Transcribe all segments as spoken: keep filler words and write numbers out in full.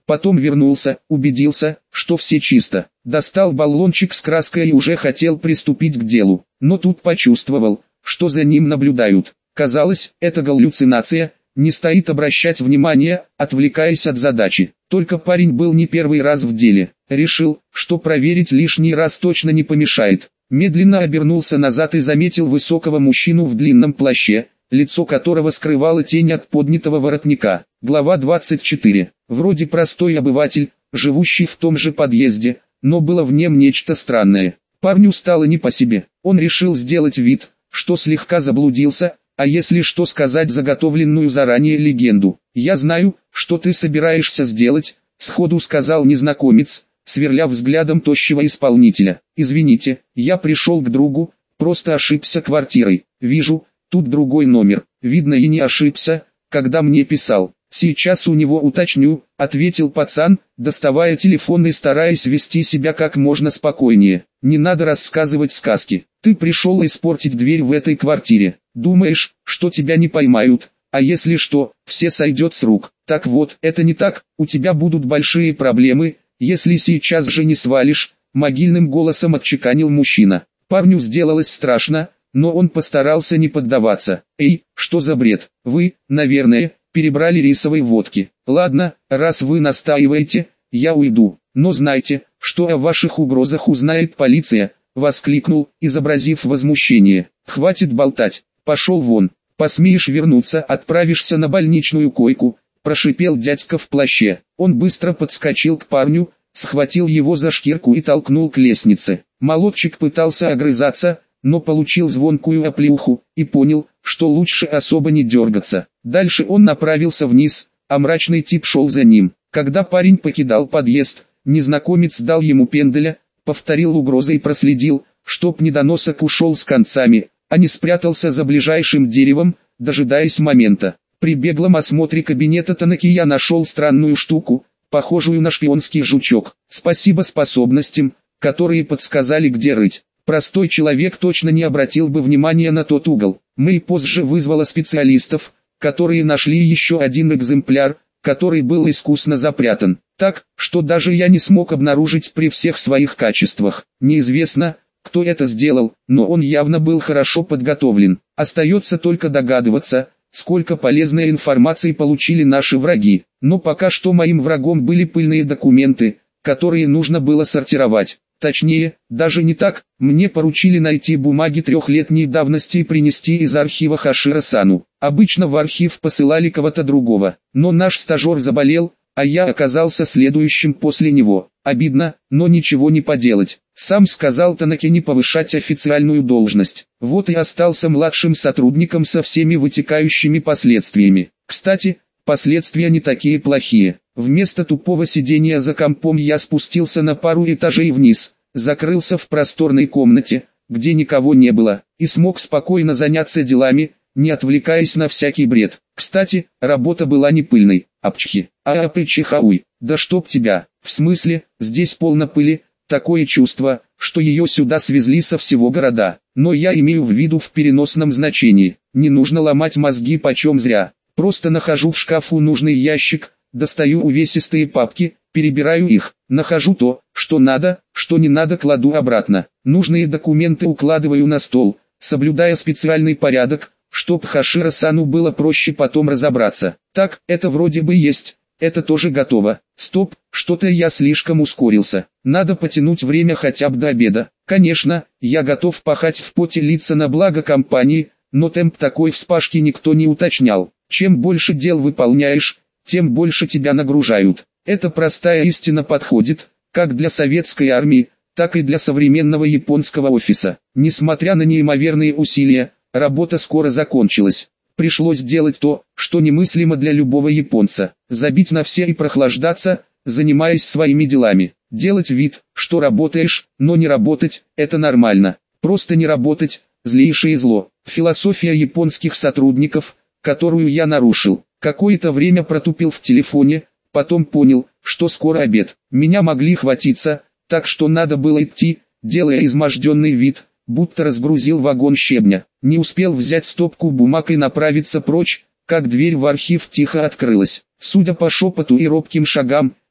Потом вернулся, убедился, что все чисто. Достал баллончик с краской и уже хотел приступить к делу. Но тут почувствовал, что за ним наблюдают. Казалось, это галлюцинация, не стоит обращать внимания, отвлекаясь от задачи. Только парень был не первый раз в деле. Решил, что проверить лишний раз точно не помешает. Медленно обернулся назад и заметил высокого мужчину в длинном плаще, лицо которого скрывала тень от поднятого воротника. Глава двадцать четыре. Вроде простой обыватель, живущий в том же подъезде, но было в нем нечто странное. Парню стало не по себе. Он решил сделать вид, что слегка заблудился, а если что, сказать заготовленную заранее легенду. «Я знаю, что ты собираешься сделать», — сходу сказал незнакомец, сверля взглядом тощего исполнителя. «Извините, я пришел к другу, просто ошибся квартирой. Вижу, тут другой номер. Видно, и не ошибся, когда мне писал. Сейчас у него уточню», — ответил пацан, доставая телефон и стараясь вести себя как можно спокойнее. «Не надо рассказывать сказки. Ты пришел испортить дверь в этой квартире. Думаешь, что тебя не поймают, а если что, все сойдет с рук. Так вот, это не так, у тебя будут большие проблемы, если сейчас же не свалишь», — могильным голосом отчеканил мужчина. Парню сделалось страшно, но он постарался не поддаваться. «Эй, что за бред? Вы, наверное, перебрали рисовой водки. Ладно, раз вы настаиваете, я уйду. Но знайте, что о ваших угрозах узнает полиция», — воскликнул, изобразив возмущение. «Хватит болтать, пошел вон. Посмеешь вернуться, отправишься на больничную койку», — прошипел дядька в плаще. Он быстро подскочил к парню, схватил его за шкирку и толкнул к лестнице. Молодчик пытался огрызаться, но получил звонкую оплеуху, и понял, что лучше особо не дергаться. Дальше он направился вниз, а мрачный тип шел за ним. Когда парень покидал подъезд, незнакомец дал ему пенделя, повторил угрозы и проследил, чтоб недоносок ушел с концами, а не спрятался за ближайшим деревом, дожидаясь момента. При беглом осмотре кабинета Танаки я нашел странную штуку, похожую на шпионский жучок. Спасибо способностям, которые подсказали, где рыть. Простой человек точно не обратил бы внимания на тот угол. Мэй позже вызвала специалистов, которые нашли еще один экземпляр, который был искусно запрятан. Так, что даже я не смог обнаружить при всех своих качествах. Неизвестно, кто это сделал, но он явно был хорошо подготовлен. Остается только догадываться, сколько полезной информации получили наши враги. Но пока что моим врагом были пыльные документы, которые нужно было сортировать. Точнее, даже не так, мне поручили найти бумаги трехлетней давности и принести из архива Хашира-сану. Обычно в архив посылали кого-то другого, но наш стажер заболел, а я оказался следующим после него. Обидно, но ничего не поделать. Сам сказал Танаки не повышать официальную должность. Вот и остался младшим сотрудником со всеми вытекающими последствиями. Кстати, последствия не такие плохие. Вместо тупого сидения за компом я спустился на пару этажей вниз, закрылся в просторной комнате, где никого не было, и смог спокойно заняться делами, не отвлекаясь на всякий бред. Кстати, работа была не пыльной. Апчхи, аапчихауй, да чтоб тебя, в смысле, здесь полно пыли, такое чувство, что ее сюда свезли со всего города. Но я имею в виду в переносном значении, не нужно ломать мозги почем зря. Просто нахожу в шкафу нужный ящик, достаю увесистые папки, перебираю их, нахожу то, что надо, что не надо кладу обратно. Нужные документы укладываю на стол, соблюдая специальный порядок, чтоб Хашира-сану было проще потом разобраться. Так, это вроде бы есть, это тоже готово. Стоп, что-то я слишком ускорился. Надо потянуть время хотя бы до обеда. Конечно, я готов пахать в поте лица на благо компании, но темп такой вспашки никто не уточнял. Чем больше дел выполняешь, тем больше тебя нагружают. Эта простая истина подходит, как для советской армии, так и для современного японского офиса. Несмотря на неимоверные усилия, работа скоро закончилась. Пришлось делать то, что немыслимо для любого японца. Забить на все и прохлаждаться, занимаясь своими делами. Делать вид, что работаешь, но не работать – это нормально. Просто не работать – злейшее зло. Философия японских сотрудников, которую я нарушил. Какое-то время протупил в телефоне, потом понял, что скоро обед. Меня могли хватиться, так что надо было идти, делая изможденный вид, будто разгрузил вагон щебня. Не успел взять стопку бумаг и направиться прочь, как дверь в архив тихо открылась. Судя по шепоту и робким шагам,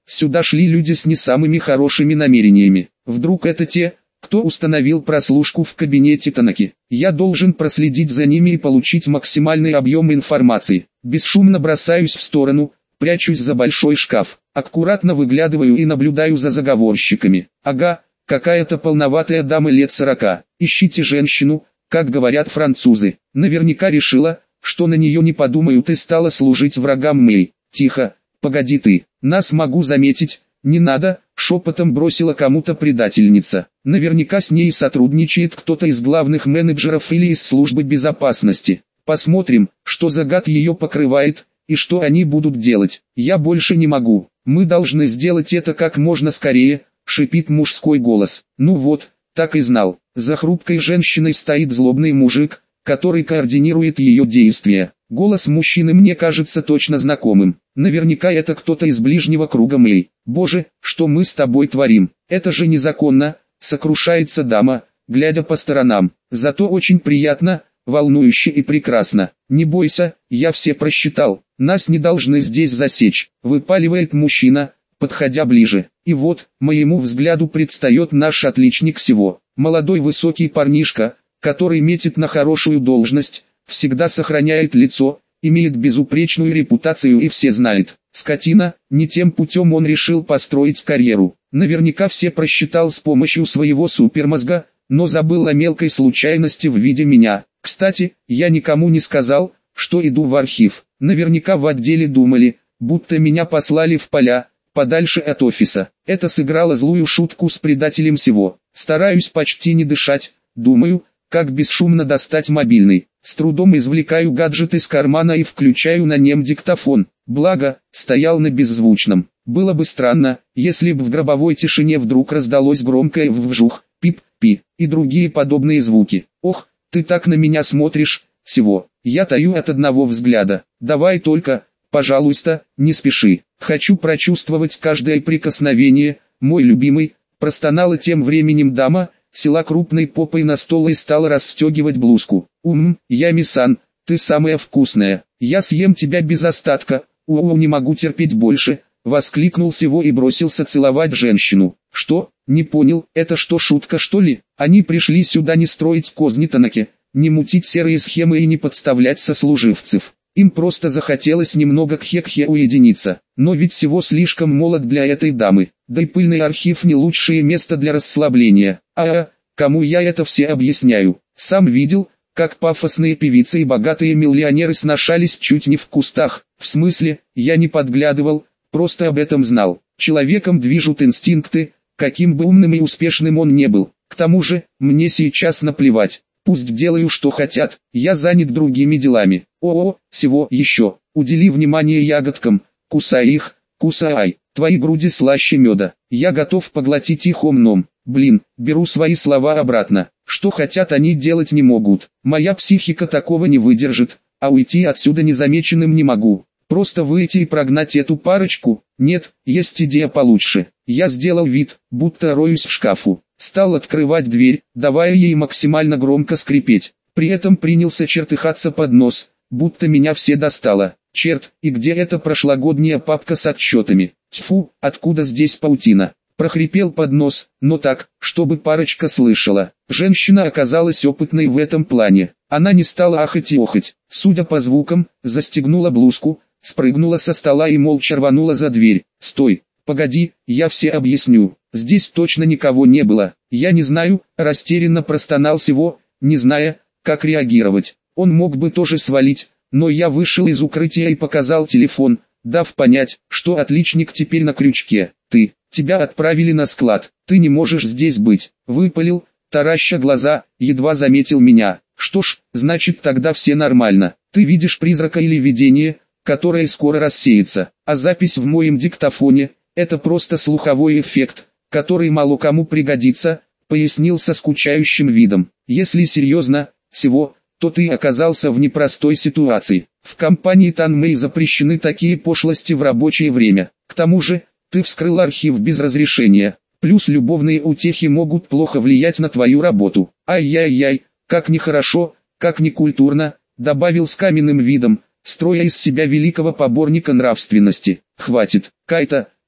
сюда шли люди с не самыми хорошими намерениями. Вдруг это те, кто установил прослушку в кабинете Танаки. Я должен проследить за ними и получить максимальный объем информации. Бесшумно бросаюсь в сторону, прячусь за большой шкаф. Аккуратно выглядываю и наблюдаю за заговорщиками. Ага, какая-то полноватая дама лет сорока. Ищите женщину, как говорят французы. Наверняка решила, что на нее не подумают и стала служить врагам Мэй. Тихо, погоди ты, нас могу заметить. Не надо, шепотом бросила кому-то предательница. Наверняка с ней сотрудничает кто-то из главных менеджеров или из службы безопасности. Посмотрим, что за гад ее покрывает, и что они будут делать. Я больше не могу. Мы должны сделать это как можно скорее, шипит мужской голос. Ну вот, так и знал. За хрупкой женщиной стоит злобный мужик, который координирует ее действия. Голос мужчины мне кажется точно знакомым. Наверняка это кто-то из ближнего круга Мэй. Боже, что мы с тобой творим? Это же незаконно, сокрушается дама, глядя по сторонам. Зато очень приятно, волнующе и прекрасно. Не бойся, я все просчитал. Нас не должны здесь засечь, выпаливает мужчина, подходя ближе. И вот, моему взгляду предстает наш отличник всего. Молодой высокий парнишка, который метит на хорошую должность, всегда сохраняет лицо, имеет безупречную репутацию и все знают. Скотина, не тем путем он решил построить карьеру. Наверняка все просчитал с помощью своего супермозга, но забыл о мелкой случайности в виде меня. Кстати, я никому не сказал, что иду в архив. Наверняка в отделе думали, будто меня послали в поля, подальше от офиса. Это сыграло злую шутку с предателем всего. Стараюсь почти не дышать, думаю, как бесшумно достать мобильный. С трудом извлекаю гаджет из кармана и включаю на нем диктофон. Благо, стоял на беззвучном. Было бы странно, если бы в гробовой тишине вдруг раздалось громкое вжух, пип-пи и другие подобные звуки. Ох, ты так на меня смотришь, всего. Я таю от одного взгляда. Давай только, пожалуйста, не спеши. Хочу прочувствовать каждое прикосновение, мой любимый, простонала тем временем дама, села крупной попой на стол и стала расстегивать блузку. «Ум, Ями-сан, ты самая вкусная, я съем тебя без остатка, у-у, не могу терпеть больше», воскликнул Сиво и бросился целовать женщину. «Что, не понял, это что, шутка что ли? Они пришли сюда не строить козни Танаки, не мутить серые схемы и не подставлять сослуживцев. Им просто захотелось немного кхе-кхе уединиться, но ведь Сиво слишком молод для этой дамы, да и пыльный архив не лучшее место для расслабления. А, кому я это все объясняю? Сам видел, как пафосные певицы и богатые миллионеры сношались чуть не в кустах. В смысле, я не подглядывал, просто об этом знал. Человеком движут инстинкты, каким бы умным и успешным он не был. К тому же, мне сейчас наплевать. Пусть делаю что хотят, я занят другими делами. О-о, всего еще, удели внимание ягодкам, кусай их, кусай, твои груди слаще меда, я готов поглотить их омном. Блин, беру свои слова обратно, что хотят они делать не могут, моя психика такого не выдержит, а уйти отсюда незамеченным не могу. Просто выйти и прогнать эту парочку? Нет, есть идея получше. Я сделал вид, будто роюсь в шкафу. Стал открывать дверь, давая ей максимально громко скрипеть. При этом принялся чертыхаться под нос, будто меня все достало. Черт, и где эта прошлогодняя папка с отчетами? Тьфу, откуда здесь паутина? Прохрипел под нос, но так, чтобы парочка слышала. Женщина оказалась опытной в этом плане. Она не стала ахать и охать. Судя по звукам, застегнула блузку, спрыгнула со стола и молча рванула за дверь. «Стой, погоди, я все объясню. Здесь точно никого не было. Я не знаю», растерянно простонал Сиво, не зная, как реагировать. Он мог бы тоже свалить, но я вышел из укрытия и показал телефон, дав понять, что отличник теперь на крючке. «Ты, тебя отправили на склад, ты не можешь здесь быть», выпалил, тараща глаза, едва заметил меня. «Что ж, значит тогда все нормально. Ты видишь призрака или видение, которое скоро рассеется, а запись в моем диктофоне – это просто слуховой эффект, который мало кому пригодится», пояснил со скучающим видом. «Если серьезно, всего, то ты оказался в непростой ситуации. В компании Танмэй запрещены такие пошлости в рабочее время. К тому же, ты вскрыл архив без разрешения, плюс любовные утехи могут плохо влиять на твою работу. Ай-яй-яй, как нехорошо, как некультурно», добавил с каменным видом, строя из себя великого поборника нравственности. «Хватит, Кайта,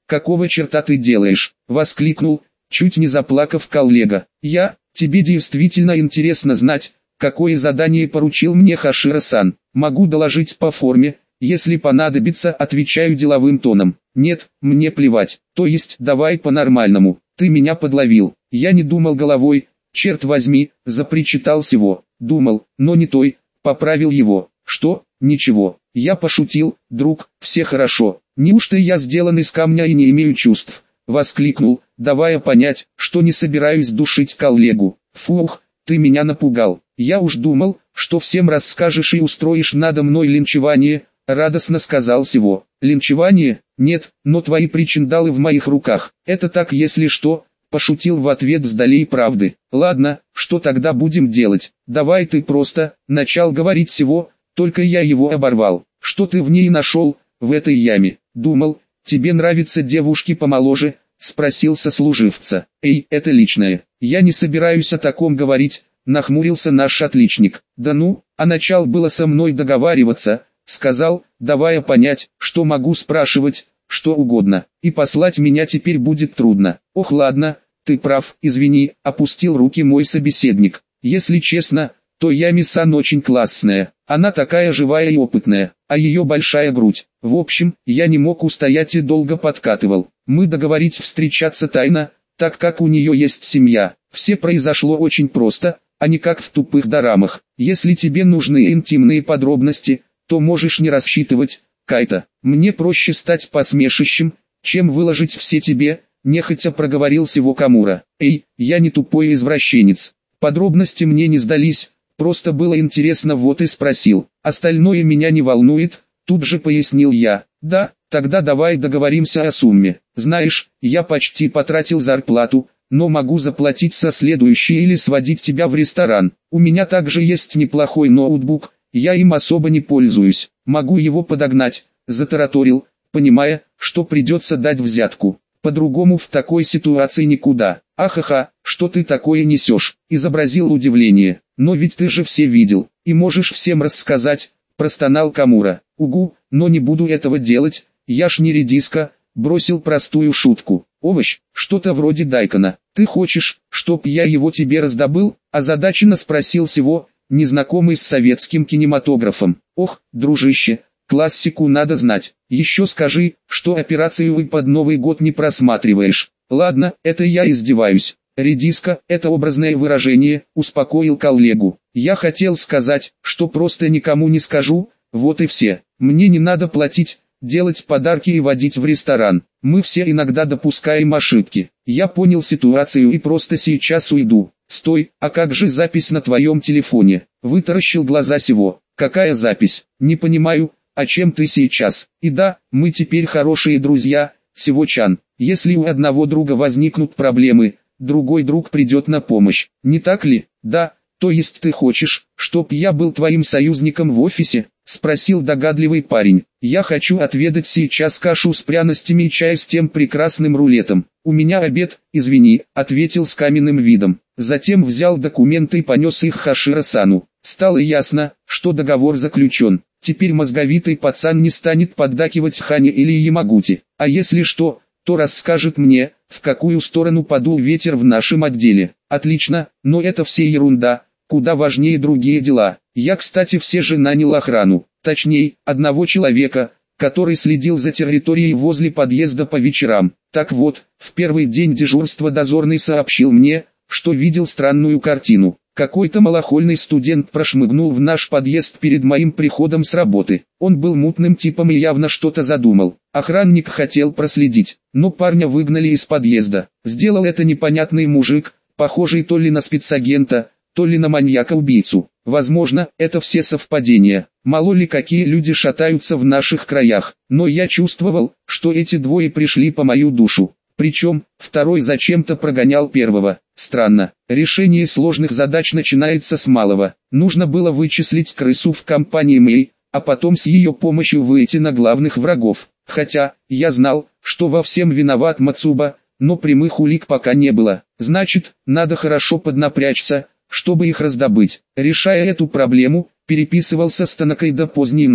какого черта ты делаешь?» — воскликнул, чуть не заплакав коллега. «Я, тебе действительно интересно знать, какое задание поручил мне Хашира-сан. Могу доложить по форме, если понадобится», — отвечаю деловым тоном. «Нет, мне плевать, то есть давай по-нормальному, ты меня подловил». Я не думал головой, черт возьми, запричитал Сиво. «Думал, но не той», — поправил его. «Что? Ничего, я пошутил, друг, все хорошо. Неужто я сделан из камня и не имею чувств?» — воскликнул, давая понять, что не собираюсь душить коллегу. «Фух, ты меня напугал. Я уж думал, что всем расскажешь и устроишь надо мной линчевание», — радостно сказал Сиво. «Линчевание? Нет, но твои причиндалы в моих руках. Это так, если что», — пошутил в ответ с долей правды. «Ладно, что тогда будем делать? Давай ты просто», — начал говорить Сиво, только я его оборвал. «Что ты в ней нашел, в этой яме?» «Думал, тебе нравятся девушки помоложе», — спросил сослуживца. «Эй, это личное. Я не собираюсь о таком говорить», — нахмурился наш отличник. «Да ну, а начал было со мной договариваться», — сказал, давая понять, что могу спрашивать что угодно, и послать меня теперь будет трудно. «Ох, ладно, ты прав, извини», — опустил руки мой собеседник. «Если честно, то Ями-сан очень классная, она такая живая и опытная, а ее большая грудь. В общем, я не мог устоять и долго подкатывал. Мы договорились встречаться тайно, так как у нее есть семья. Все произошло очень просто, а не как в тупых дорамах. Если тебе нужны интимные подробности, то можешь не рассчитывать, Кайта. Мне проще стать посмешищем, чем выложить все тебе», — нехотя проговорил Сиво Камура. «Эй, я не тупой извращенец. Подробности мне не сдались, просто было интересно, вот и спросил. Остальное меня не волнует», — тут же пояснил я. «Да, тогда давай договоримся о сумме. Знаешь, я почти потратил зарплату, но могу заплатить со следующей или сводить тебя в ресторан. У меня также есть неплохой ноутбук, я им особо не пользуюсь. Могу его подогнать», — затараторил, понимая, что придется дать взятку. «По-другому в такой ситуации никуда». «Ахаха, что ты такое несешь?» — изобразил удивление. «Но ведь ты же все видел, и можешь всем рассказать», — простонал Камура. «Угу, но не буду этого делать, я ж не редиска», — бросил простую шутку. «Овощ, что-то вроде дайкона. Ты хочешь, чтоб я его тебе раздобыл?» — озадаченно спросил Сиво, незнакомый с советским кинематографом. «Ох, дружище, классику надо знать. Еще скажи, что операцию вы под Новый год не просматриваешь». «Ладно, это я издеваюсь. Редиска – это образное выражение», – успокоил коллегу. «Я хотел сказать, что просто никому не скажу, вот и все. Мне не надо платить, делать подарки и водить в ресторан. Мы все иногда допускаем ошибки. Я понял ситуацию и просто сейчас уйду». «Стой, а как же запись на твоем телефоне?» – вытаращил глаза Сиво. «Какая запись? Не понимаю, о чем ты сейчас?» «И да, мы теперь хорошие друзья, Сиво-чан. Если у одного друга возникнут проблемы, другой друг придет на помощь. Не так ли?» «Да, то есть ты хочешь, чтоб я был твоим союзником в офисе?» – спросил догадливый парень. «Я хочу отведать сейчас кашу с пряностями и чай с тем прекрасным рулетом. У меня обед, извини», – ответил с каменным видом. Затем взял документы и понес их Хашира-сану. Стало ясно, что договор заключен. Теперь мозговитый пацан не станет поддакивать Хане или Ямагути. А если что, то расскажет мне, в какую сторону подул ветер в нашем отделе. Отлично, но это все ерунда, куда важнее другие дела. Я, кстати, все же нанял охрану. Точнее, одного человека, который следил за территорией возле подъезда по вечерам. Так вот, в первый день дежурства дозорный сообщил мне, что видел странную картину. Какой-то малохольный студент прошмыгнул в наш подъезд перед моим приходом с работы. Он был мутным типом и явно что-то задумал. Охранник хотел проследить, но парня выгнали из подъезда. Сделал это непонятный мужик, похожий то ли на спецагента, то ли на маньяка-убийцу. Возможно, это все совпадения. Мало ли какие люди шатаются в наших краях. Но я чувствовал, что эти двое пришли по мою душу. Причем, второй зачем-то прогонял первого. Странно, решение сложных задач начинается с малого. Нужно было вычислить крысу в компании Мэй, а потом с ее помощью выйти на главных врагов. Хотя, я знал, что во всем виноват Мацуба, но прямых улик пока не было. Значит, надо хорошо поднапрячься, чтобы их раздобыть. Решая эту проблему, переписывался с Танакой до поздней ночи.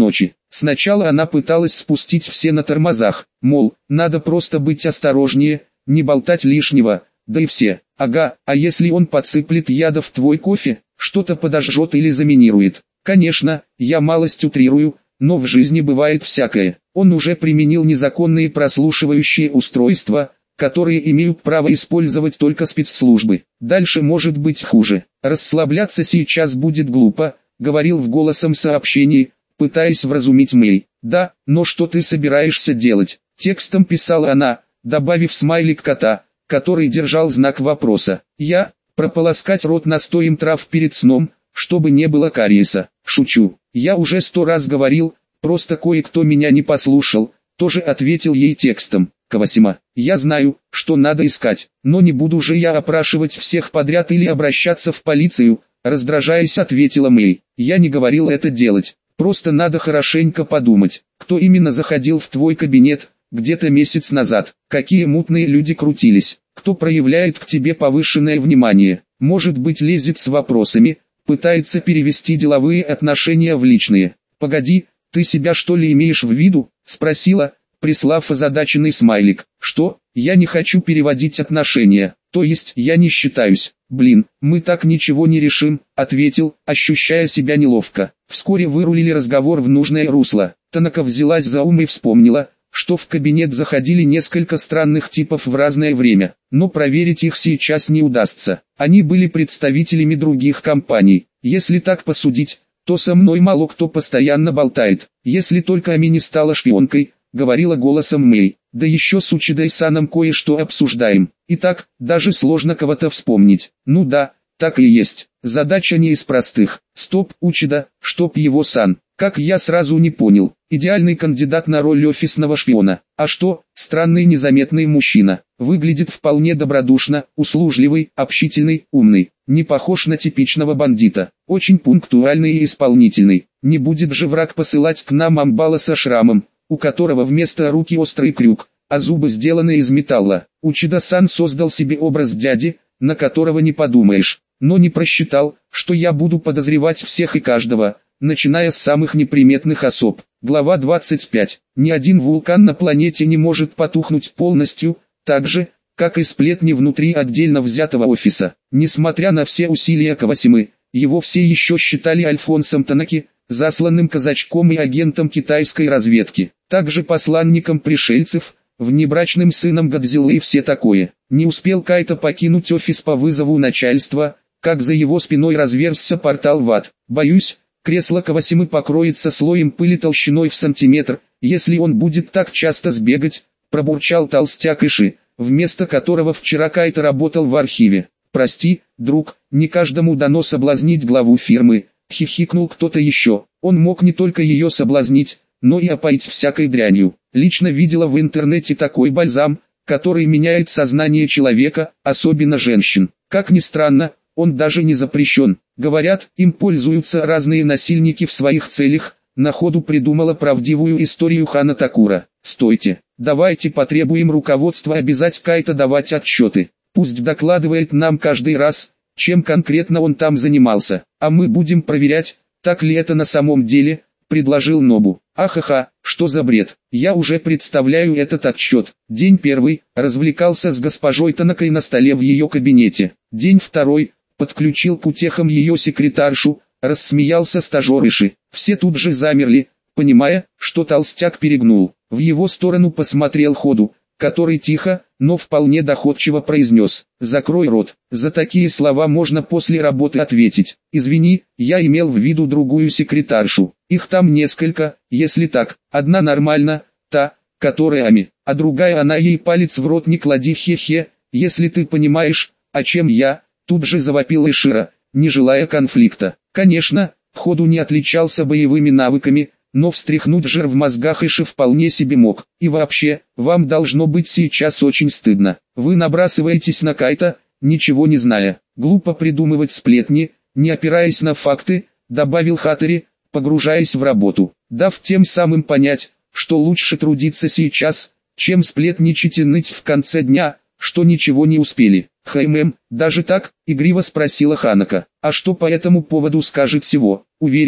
Сначала она пыталась спустить все на тормозах, мол, надо просто быть осторожнее, не болтать лишнего, да и все. Ага, а если он подсыплет яда в твой кофе, что-то подожжет или заминирует? Конечно, я малость утрирую, но в жизни бывает всякое. Он уже применил незаконные прослушивающие устройства, которые имеют право использовать только спецслужбы. Дальше может быть хуже. Расслабляться сейчас будет глупо, говорил в голосом сообщении, пытаясь вразумить Мэй. Да, но что ты собираешься делать? Текстом писала она, добавив смайлик кота, который держал знак вопроса. Я, прополоскать рот настоем трав перед сном, чтобы не было кариеса. Шучу. Я уже сто раз говорил, просто кое-кто меня не послушал, тоже ответил ей текстом. Кавасима, я знаю, что надо искать, но не буду же я опрашивать всех подряд или обращаться в полицию, раздражаясь, ответила Мэй. Я не говорил это делать, просто надо хорошенько подумать, кто именно заходил в твой кабинет, где-то месяц назад, какие мутные люди крутились, кто проявляет к тебе повышенное внимание, может быть лезет с вопросами, пытается перевести деловые отношения в личные. Погоди, ты себя что ли имеешь в виду, спросила, прислав озадаченный смайлик. Что, я не хочу переводить отношения, то есть я не считаюсь. Блин, мы так ничего не решим, ответил, ощущая себя неловко. Вскоре вырулили разговор в нужное русло. Танака взялась за ум и вспомнила, что в кабинет заходили несколько странных типов в разное время, но проверить их сейчас не удастся. Они были представителями других компаний. Если так посудить, то со мной мало кто постоянно болтает, если только Ами не стала шпионкой, говорила голосом Мэй. Да еще с Учидой-саном кое-что обсуждаем. Итак, даже сложно кого-то вспомнить. Ну да, так и есть. Задача не из простых. Стоп, Учида, чтоб его сан. Как я сразу не понял. Идеальный кандидат на роль офисного шпиона. А что, странный незаметный мужчина. Выглядит вполне добродушно, услужливый, общительный, умный. Не похож на типичного бандита. Очень пунктуальный и исполнительный. Не будет же враг посылать к нам амбала со шрамом, у которого вместо руки острый крюк, а зубы сделаны из металла. Учида-сан создал себе образ дяди, на которого не подумаешь, но не просчитал, что я буду подозревать всех и каждого, начиная с самых неприметных особ. Глава двадцать пять. Ни один вулкан на планете не может потухнуть полностью, так же, как и сплетни внутри отдельно взятого офиса. Несмотря на все усилия Кавасимы, его все еще считали Альфонсом Танаки, засланным казачком и агентом китайской разведки, также посланником пришельцев, внебрачным сыном Годзиллы и все такое. Не успел Кайто покинуть офис по вызову начальства, как за его спиной разверзся портал в ад. Боюсь, кресло Кавасимы покроется слоем пыли толщиной в сантиметр, если он будет так часто сбегать, пробурчал толстяк Иши, вместо которого вчера Кайто работал в архиве. Прости, друг, не каждому дано соблазнить главу фирмы. Хихикнул кто-то еще. Он мог не только ее соблазнить, но и опоить всякой дрянью. Лично видела в интернете такой бальзам, который меняет сознание человека, особенно женщин. Как ни странно, он даже не запрещен. Говорят, им пользуются разные насильники в своих целях. На ходу придумала правдивую историю Хана Такура. Стойте, давайте потребуем руководства обязать Кайто давать отчеты. Пусть докладывает нам каждый раз, чем конкретно он там занимался, а мы будем проверять, так ли это на самом деле, предложил Нобу. Ахаха, что за бред, я уже представляю этот отчет. День первый, развлекался с госпожой Танакой на столе в ее кабинете. День второй, подключил к утехам ее секретаршу, рассмеялся стажер Иши. Все тут же замерли, понимая, что толстяк перегнул. В его сторону посмотрел Ходу, который тихо, но вполне доходчиво произнес: «Закрой рот». За такие слова можно после работы ответить: «Извини, я имел в виду другую секретаршу. Их там несколько, если так. Одна нормально, та, которая Ами, а другая она ей палец в рот не клади, хе-хе, если ты понимаешь, о чем я», тут же завопил Ишира, не желая конфликта. Конечно, Ходу не отличался боевыми навыками, но встряхнуть жир в мозгах Иши вполне себе мог. И вообще, вам должно быть сейчас очень стыдно. Вы набрасываетесь на Кайто, ничего не зная. Глупо придумывать сплетни, не опираясь на факты, добавил Хатори, погружаясь в работу, дав тем самым понять, что лучше трудиться сейчас, чем сплетничать и ныть в конце дня, что ничего не успели. «Хаймэм, даже так?» — игриво спросила Ханако. «А что по этому поводу скажет всего?» «Уверена,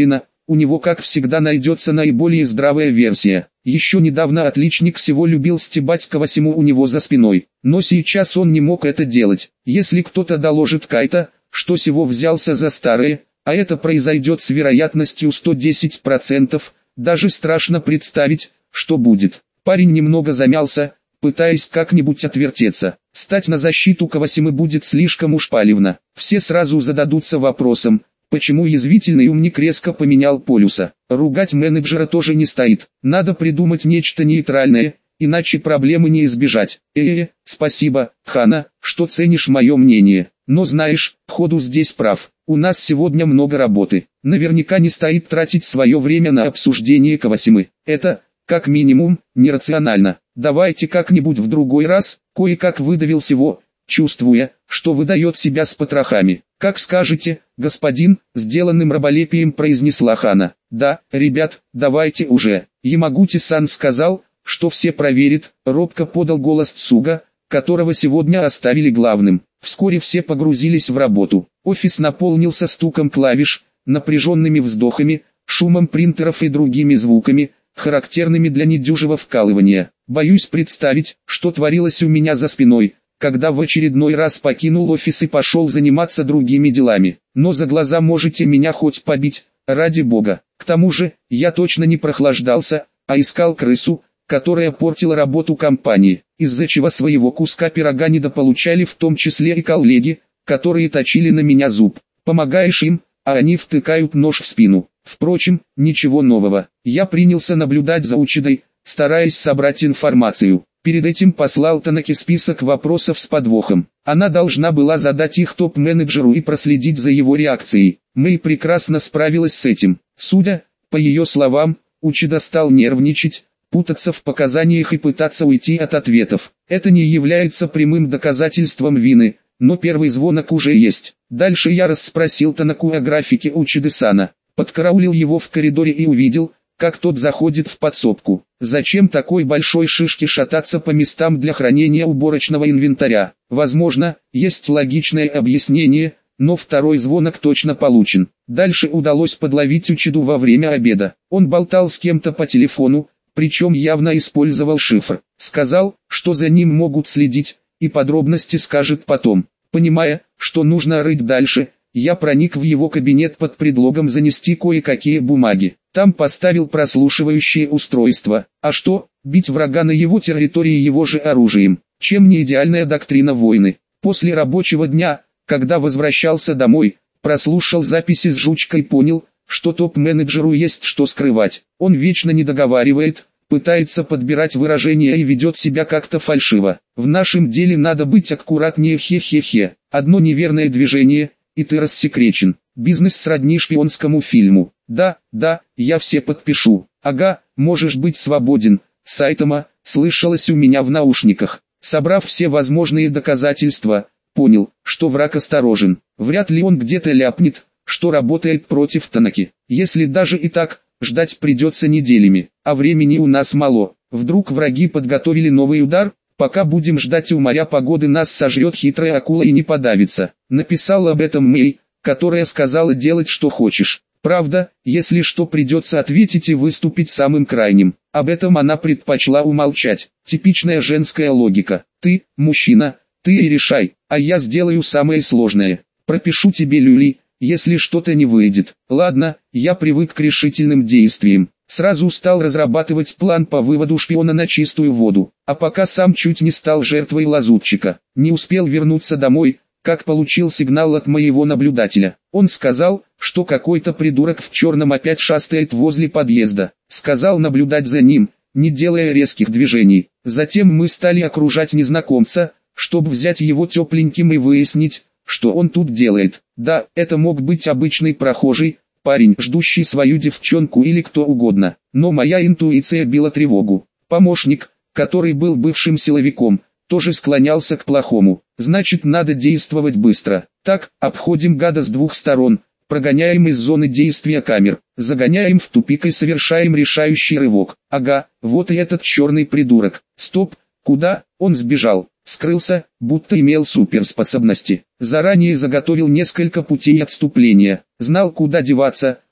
у него как всегда найдется наиболее здравая версия. Еще недавно отличник всего любил стебать Кавасиму у него за спиной, но сейчас он не мог это делать. Если кто-то доложит Кайта, что сего взялся за старое, а это произойдет с вероятностью сто десять процентов, даже страшно представить, что будет. Парень немного замялся, пытаясь как-нибудь отвертеться. Стать на защиту Кавасимы будет слишком уж палевно. Все сразу зададутся вопросом, почему язвительный умник резко поменял полюса. Ругать менеджера тоже не стоит. Надо придумать нечто нейтральное, иначе проблемы не избежать. Э-э, спасибо, Хана, что ценишь мое мнение. Но знаешь, Ходу здесь прав. У нас сегодня много работы. Наверняка не стоит тратить свое время на обсуждение Кавасимы. Это, как минимум, нерационально. Давайте как-нибудь в другой раз. Кое-как выдавил сего, чувствуя, что выдает себя с потрохами. «Как скажете, господин», — сделанным раболепием произнесла Хана. «Да, ребят, давайте уже». Ямагути-сан сказал, что все проверит, робко подал голос Цуга, которого сегодня оставили главным. Вскоре все погрузились в работу. Офис наполнился стуком клавиш, напряженными вздохами, шумом принтеров и другими звуками, характерными для недюжего вкалывания. Боюсь представить, что творилось у меня за спиной, когда в очередной раз покинул офис и пошел заниматься другими делами. Но за глаза можете меня хоть побить, ради бога. К тому же, я точно не прохлаждался, а искал крысу, которая портила работу компании, из-за чего своего куска пирога недополучали в том числе и коллеги, которые точили на меня зуб. Помогаешь им, а они втыкают нож в спину. Впрочем, ничего нового. Я принялся наблюдать за Учидой, стараясь собрать информацию. Перед этим послал Танаки список вопросов с подвохом. Она должна была задать их топ-менеджеру и проследить за его реакцией. Мэй прекрасно справилась с этим. Судя по ее словам, Учида стал нервничать, путаться в показаниях и пытаться уйти от ответов. Это не является прямым доказательством вины, но первый звонок уже есть. Дальше я расспросил Танаку о графике Учиды-сана. Подкараулил его в коридоре и увидел, как тот заходит в подсобку. Зачем такой большой шишке шататься по местам для хранения уборочного инвентаря? Возможно, есть логичное объяснение, но второй звонок точно получен. Дальше удалось подловить Учиду во время обеда. Он болтал с кем-то по телефону, причем явно использовал шифр. Сказал, что за ним могут следить, и подробности скажет потом. Понимая, что нужно рыть дальше, я проник в его кабинет под предлогом занести кое-какие бумаги. Там поставил прослушивающее устройство. А что, бить врага на его территории его же оружием? Чем не идеальная доктрина войны? После рабочего дня, когда возвращался домой, прослушал записи с жучкой и понял, что топ-менеджеру есть что скрывать. Он вечно не договаривает, пытается подбирать выражения и ведет себя как-то фальшиво. В нашем деле надо быть аккуратнее, хе-хе-хе. Одно неверное движение, и ты рассекречен. Бизнес сродни шпионскому фильму. Да, да, я все подпишу. Ага, можешь быть свободен. Сайтама, слышалось у меня в наушниках. Собрав все возможные доказательства, понял, что враг осторожен. Вряд ли он где-то ляпнет, что работает против Танаки. Если даже и так, ждать придется неделями, а времени у нас мало. Вдруг враги подготовили новый удар? Пока будем ждать у моря погоды, нас сожрет хитрая акула и не подавится. Написал об этом Мэй, которая сказала делать что хочешь. Правда, если что, придется ответить и выступить самым крайним. Об этом она предпочла умолчать. Типичная женская логика. Ты, мужчина, ты и решай, а я сделаю самое сложное. Пропишу тебе люли, если что-то не выйдет. Ладно, я привык к решительным действиям. Сразу стал разрабатывать план по выводу шпиона на чистую воду, а пока сам чуть не стал жертвой лазутчика. Не успел вернуться домой, как получил сигнал от моего наблюдателя. Он сказал, что какой-то придурок в черном опять шастает возле подъезда. Сказал наблюдать за ним, не делая резких движений. Затем мы стали окружать незнакомца, чтобы взять его тепленьким и выяснить, что он тут делает. Да, это мог быть обычный прохожий, парень, ждущий свою девчонку или кто угодно, но моя интуиция била тревогу. Помощник, который был бывшим силовиком, тоже склонялся к плохому. Значит, надо действовать быстро. Так, обходим гада с двух сторон, прогоняем из зоны действия камер, загоняем в тупик и совершаем решающий рывок. Ага, вот и этот черный придурок. Стоп, куда? Он сбежал. Скрылся, будто имел суперспособности. Заранее заготовил несколько путей отступления. Знал, куда деваться,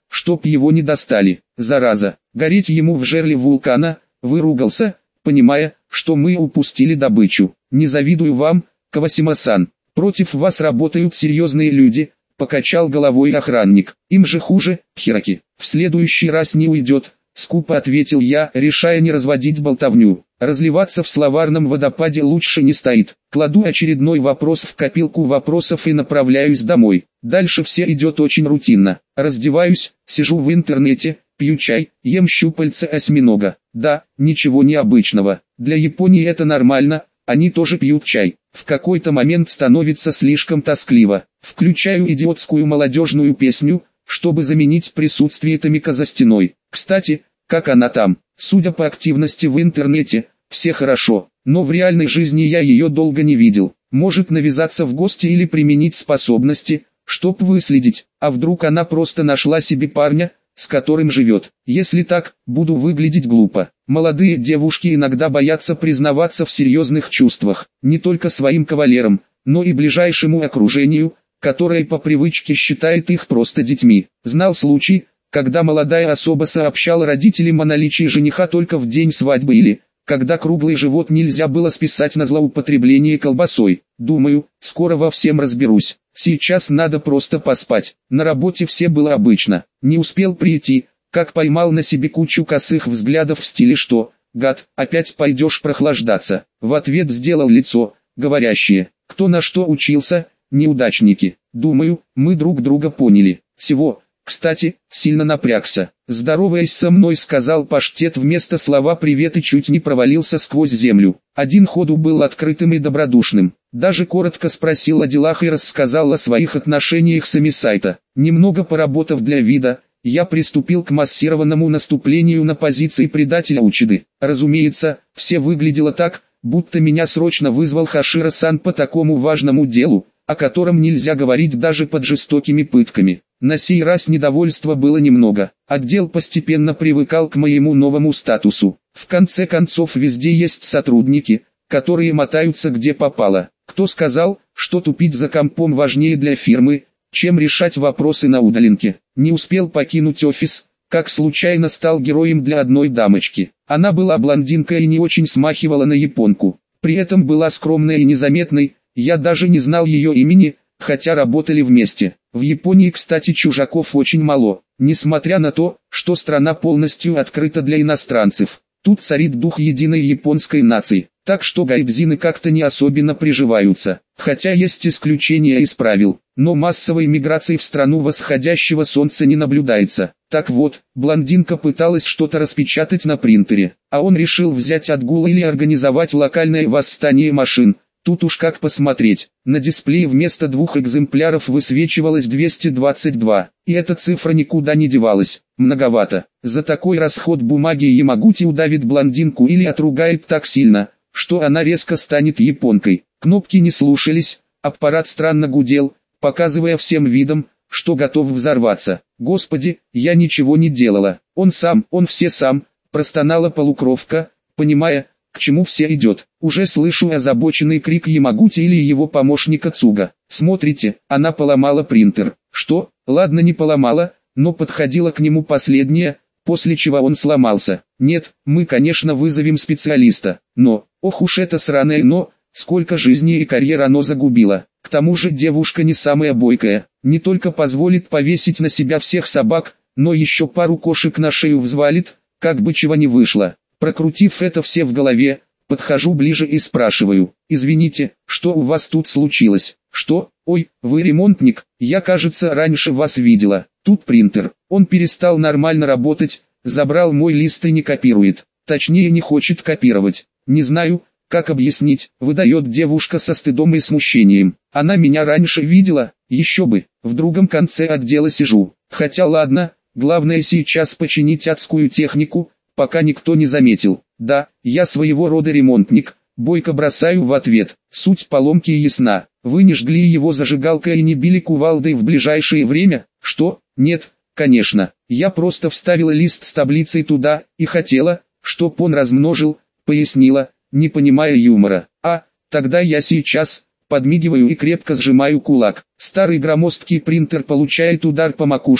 чтоб его не достали. Зараза, гореть ему в жерле вулкана, выругался, понимая, что мы упустили добычу. Не завидую вам, Кавасима-сан. Против вас работают серьезные люди, покачал головой охранник. Им же хуже, Хираки. В следующий раз не уйдет, скупо ответил я, решая не разводить болтовню. Разливаться в словарном водопаде лучше не стоит. Кладу очередной вопрос в копилку вопросов и направляюсь домой. Дальше все идет очень рутинно. Раздеваюсь, сижу в интернете, пью чай, ем щупальца осьминога. Да, ничего необычного. Для Японии это нормально, они тоже пьют чай. В какой-то момент становится слишком тоскливо. Включаю идиотскую молодежную песню, чтобы заменить присутствие Томика за стеной. Кстати, как она там? Судя по активности в интернете, все хорошо, но в реальной жизни я ее долго не видел. Может навязаться в гости или применить способности, чтоб выследить, а вдруг она просто нашла себе парня, с которым живет. Если так, буду выглядеть глупо. Молодые девушки иногда боятся признаваться в серьезных чувствах, не только своим кавалерам, но и ближайшему окружению, которое по привычке считает их просто детьми. Знал случай, когда молодая особа сообщала родителям о наличии жениха только в день свадьбы или, когда круглый живот нельзя было списать на злоупотребление колбасой. Думаю, скоро во всем разберусь. Сейчас надо просто поспать. На работе все было обычно. Не успел прийти, как поймал на себе кучу косых взглядов в стиле «что, гад, опять пойдешь прохлаждаться?» В ответ сделал лицо, говорящее «кто на что учился, неудачники». Думаю, мы друг друга поняли. Всего. Кстати, сильно напрягся. Здороваясь со мной, сказал паштет вместо слова «привет» и чуть не провалился сквозь землю. Один ходу был открытым и добродушным. Даже коротко спросил о делах и рассказал о своих отношениях с Амисайто. Немного поработав для вида, я приступил к массированному наступлению на позиции предателя Учиды. Разумеется, все выглядело так, будто меня срочно вызвал Хашира-сан по такому важному делу, о котором нельзя говорить даже под жестокими пытками. На сей раз недовольства было немного. Отдел постепенно привыкал к моему новому статусу. В конце концов везде есть сотрудники, которые мотаются где попало. Кто сказал, что тупить за компом важнее для фирмы, чем решать вопросы на удаленке? Не успел покинуть офис, как случайно стал героем для одной дамочки. Она была блондинкой и не очень смахивала на японку. При этом была скромной и незаметной, я даже не знал ее имени, хотя работали вместе. В Японии, кстати, чужаков очень мало, несмотря на то, что страна полностью открыта для иностранцев. Тут царит дух единой японской нации, так что гайдзины как-то не особенно приживаются. Хотя есть исключения из правил, но массовой миграции в страну восходящего солнца не наблюдается. Так вот, блондинка пыталась что-то распечатать на принтере, а он решил взять отгул или организовать локальное восстание машин. Тут уж как посмотреть. На дисплее вместо двух экземпляров высвечивалось двести двадцать два, и эта цифра никуда не девалась. Многовато. За такой расход бумаги Ямагути удавит блондинку или отругает так сильно, что она резко станет японкой. Кнопки не слушались, аппарат странно гудел, показывая всем видом, что готов взорваться. Господи, я ничего не делала. Он сам, он все сам, простонала полукровка, понимая, к чему все идет. Уже слышу озабоченный крик Ямагути или его помощника Цуга. Смотрите, она поломала принтер. Что? Ладно, не поломала, но подходила к нему последняя, после чего он сломался. Нет, мы конечно вызовем специалиста, но, ох уж это сраное но, сколько жизней и карьер оно загубило. К тому же девушка не самая бойкая, не только позволит повесить на себя всех собак, но еще пару кошек на шею взвалит, как бы чего не вышло. Прокрутив это все в голове, подхожу ближе и спрашиваю: «Извините, что у вас тут случилось?» «Что? Ой, вы ремонтник, я кажется раньше вас видела. Тут принтер, он перестал нормально работать, забрал мой лист и не копирует, точнее не хочет копировать. Не знаю, как объяснить», выдает девушка со стыдом и смущением. «Она меня раньше видела, еще бы, в другом конце отдела сижу. Хотя ладно, главное сейчас починить адскую технику, пока никто не заметил. Да, я своего рода ремонтник», бойко бросаю в ответ. Суть поломки ясна. Вы не жгли его зажигалкой и не били кувалдой в ближайшее время? Что? Нет, конечно. Я просто вставила лист с таблицей туда, и хотела, чтоб он размножил, пояснила, не понимая юмора. А, тогда я сейчас, подмигиваю и крепко сжимаю кулак. Старый громоздкий принтер получает удар по макушке,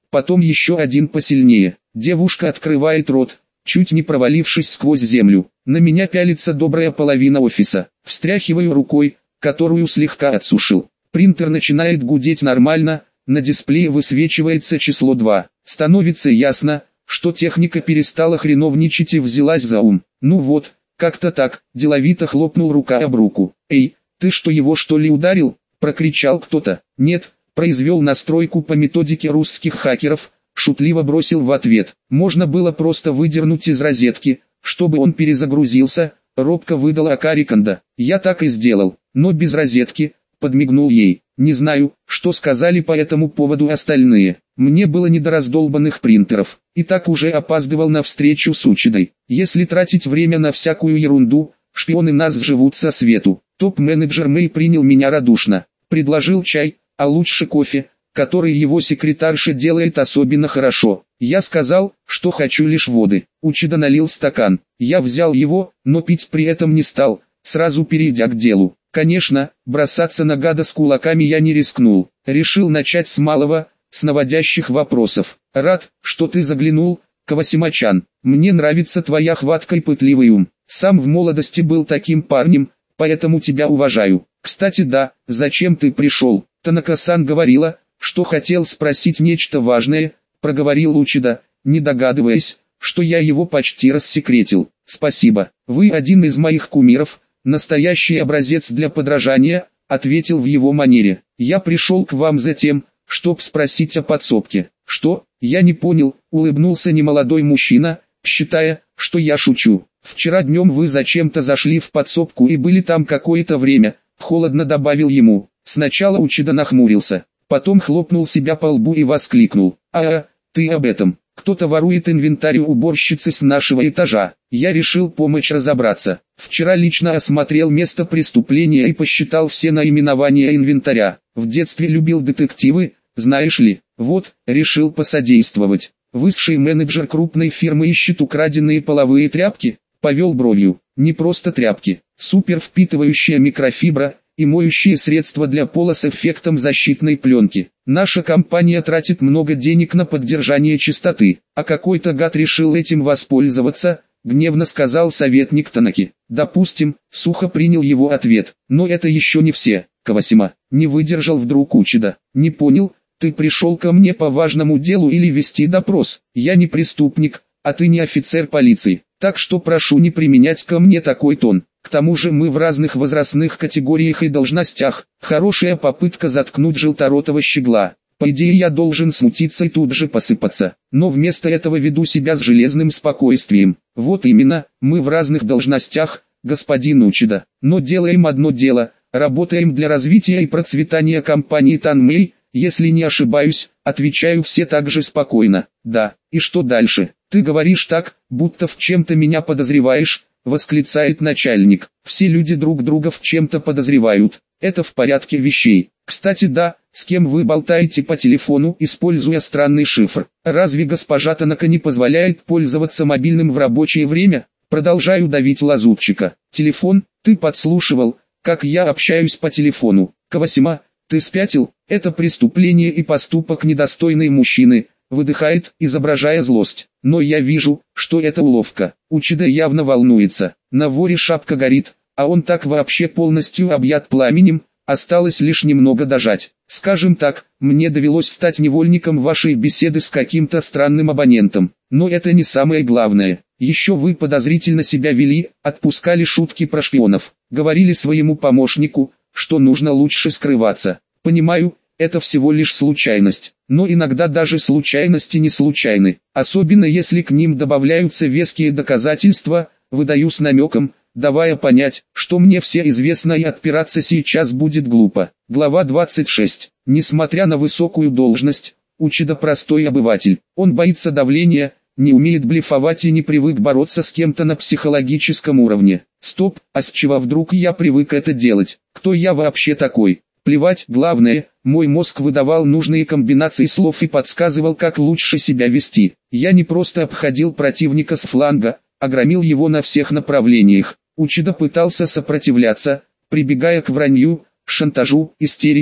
потом еще один посильнее. Девушка открывает рот, чуть не провалившись сквозь землю. На меня пялится добрая половина офиса. Встряхиваю рукой, которую слегка отсушил. Принтер начинает гудеть нормально, на дисплее высвечивается число два. Становится ясно, что техника перестала хреновничать и взялась за ум. Ну вот, как-то так, деловито хлопнул рука об руку. «Эй, ты что, его что ли ударил?» – прокричал кто-то. «Нет, произвел настройку по методике русских хакеров», – шутливо бросил в ответ. «Можно было просто выдернуть из розетки, чтобы он перезагрузился», – робко выдала Кариканда. «Я так и сделал, но без розетки», – подмигнул ей. Не знаю, что сказали по этому поводу остальные. Мне было не до раздолбанных принтеров. И так уже опаздывал на встречу с Учидой. Если тратить время на всякую ерунду, шпионы нас сживут со свету. Топ-менеджер Мэй принял меня радушно. Предложил чай, а лучше кофе, который его секретарша делает особенно хорошо. Я сказал, что хочу лишь воды. Учида налил стакан. Я взял его, но пить при этом не стал, сразу перейдя к делу. Конечно, бросаться на гада с кулаками я не рискнул. Решил начать с малого, с наводящих вопросов. Рад, что ты заглянул, Кавасима-чан. Мне нравится твоя хватка и пытливый ум. Сам в молодости был таким парнем, поэтому тебя уважаю. Кстати, да, зачем ты пришел? Танака-сан говорила, что хотел спросить нечто важное, проговорил Учида, не догадываясь, что я его почти рассекретил. Спасибо, вы один из моих кумиров. «Настоящий образец для подражания», — ответил в его манере. «Я пришел к вам за тем, чтоб спросить о подсобке». «Что? Я не понял», — улыбнулся немолодой мужчина, считая, что я шучу. «Вчера днем вы зачем-то зашли в подсобку и были там какое-то время», — холодно добавил ему. Сначала Учида нахмурился, потом хлопнул себя по лбу и воскликнул. «А, ты об этом. Кто-то ворует инвентарь у уборщицы с нашего этажа. Я решил помочь разобраться. Вчера лично осмотрел место преступления и посчитал все наименования инвентаря. В детстве любил детективы, знаешь ли. Вот, решил посодействовать. Высший менеджер крупной фирмы ищет украденные половые тряпки?» Повел бровью. «Не просто тряпки. Супер впитывающая микрофибра и моющие средства для пола с эффектом защитной пленки. Наша компания тратит много денег на поддержание чистоты, а какой-то гад решил этим воспользоваться», — гневно сказал советник Танаки. «Допустим», — сухо принял его ответ, — «но это еще не все». Кавасима не выдержал вдруг Учида. «Не понял, ты пришел ко мне по важному делу или вести допрос? Я не преступник, а ты не офицер полиции, так что прошу не применять ко мне такой тон. К тому же мы в разных возрастных категориях и должностях. Хорошая попытка заткнуть желторотого щегла. По идее я должен смутиться и тут же посыпаться. Но вместо этого веду себя с железным спокойствием. Вот именно, мы в разных должностях, господин Учида. Но делаем одно дело, работаем для развития и процветания компании Танмэй, если не ошибаюсь, отвечаю все так же спокойно. Да, и что дальше? Ты говоришь так, будто в чем-то меня подозреваешь, восклицает начальник. Все люди друг друга в чем-то подозревают. Это в порядке вещей. Кстати, да, с кем вы болтаете по телефону, используя странный шифр? Разве госпожа Танака не позволяет пользоваться мобильным в рабочее время? Продолжаю давить лазутчика. Телефон, ты подслушивал, как я общаюсь по телефону. Кавасима, ты спятил? Это преступление и поступок недостойный мужчины. Выдыхает, изображая злость. Но я вижу, что это уловка. Учида явно волнуется. На воре шапка горит, а он так вообще полностью объят пламенем, осталось лишь немного дожать. Скажем так, мне довелось стать невольником вашей беседы с каким-то странным абонентом. Но это не самое главное. Еще вы подозрительно себя вели, отпускали шутки про шпионов. Говорили своему помощнику, что нужно лучше скрываться. Понимаю, это всего лишь случайность. Но иногда даже случайности не случайны. Особенно если к ним добавляются веские доказательства, выдаю с намеком, давая понять, что мне все известно и отпираться сейчас будет глупо. Глава двадцать шесть. Несмотря на высокую должность, Учида простой обыватель. Он боится давления, не умеет блефовать и не привык бороться с кем-то на психологическом уровне. Стоп, а с чего вдруг я привык это делать? Кто я вообще такой? Плевать, главное, мой мозг выдавал нужные комбинации слов и подсказывал, как лучше себя вести. Я не просто обходил противника с фланга, а громил его на всех направлениях. Учида пытался сопротивляться, прибегая к вранью, шантажу, истерике.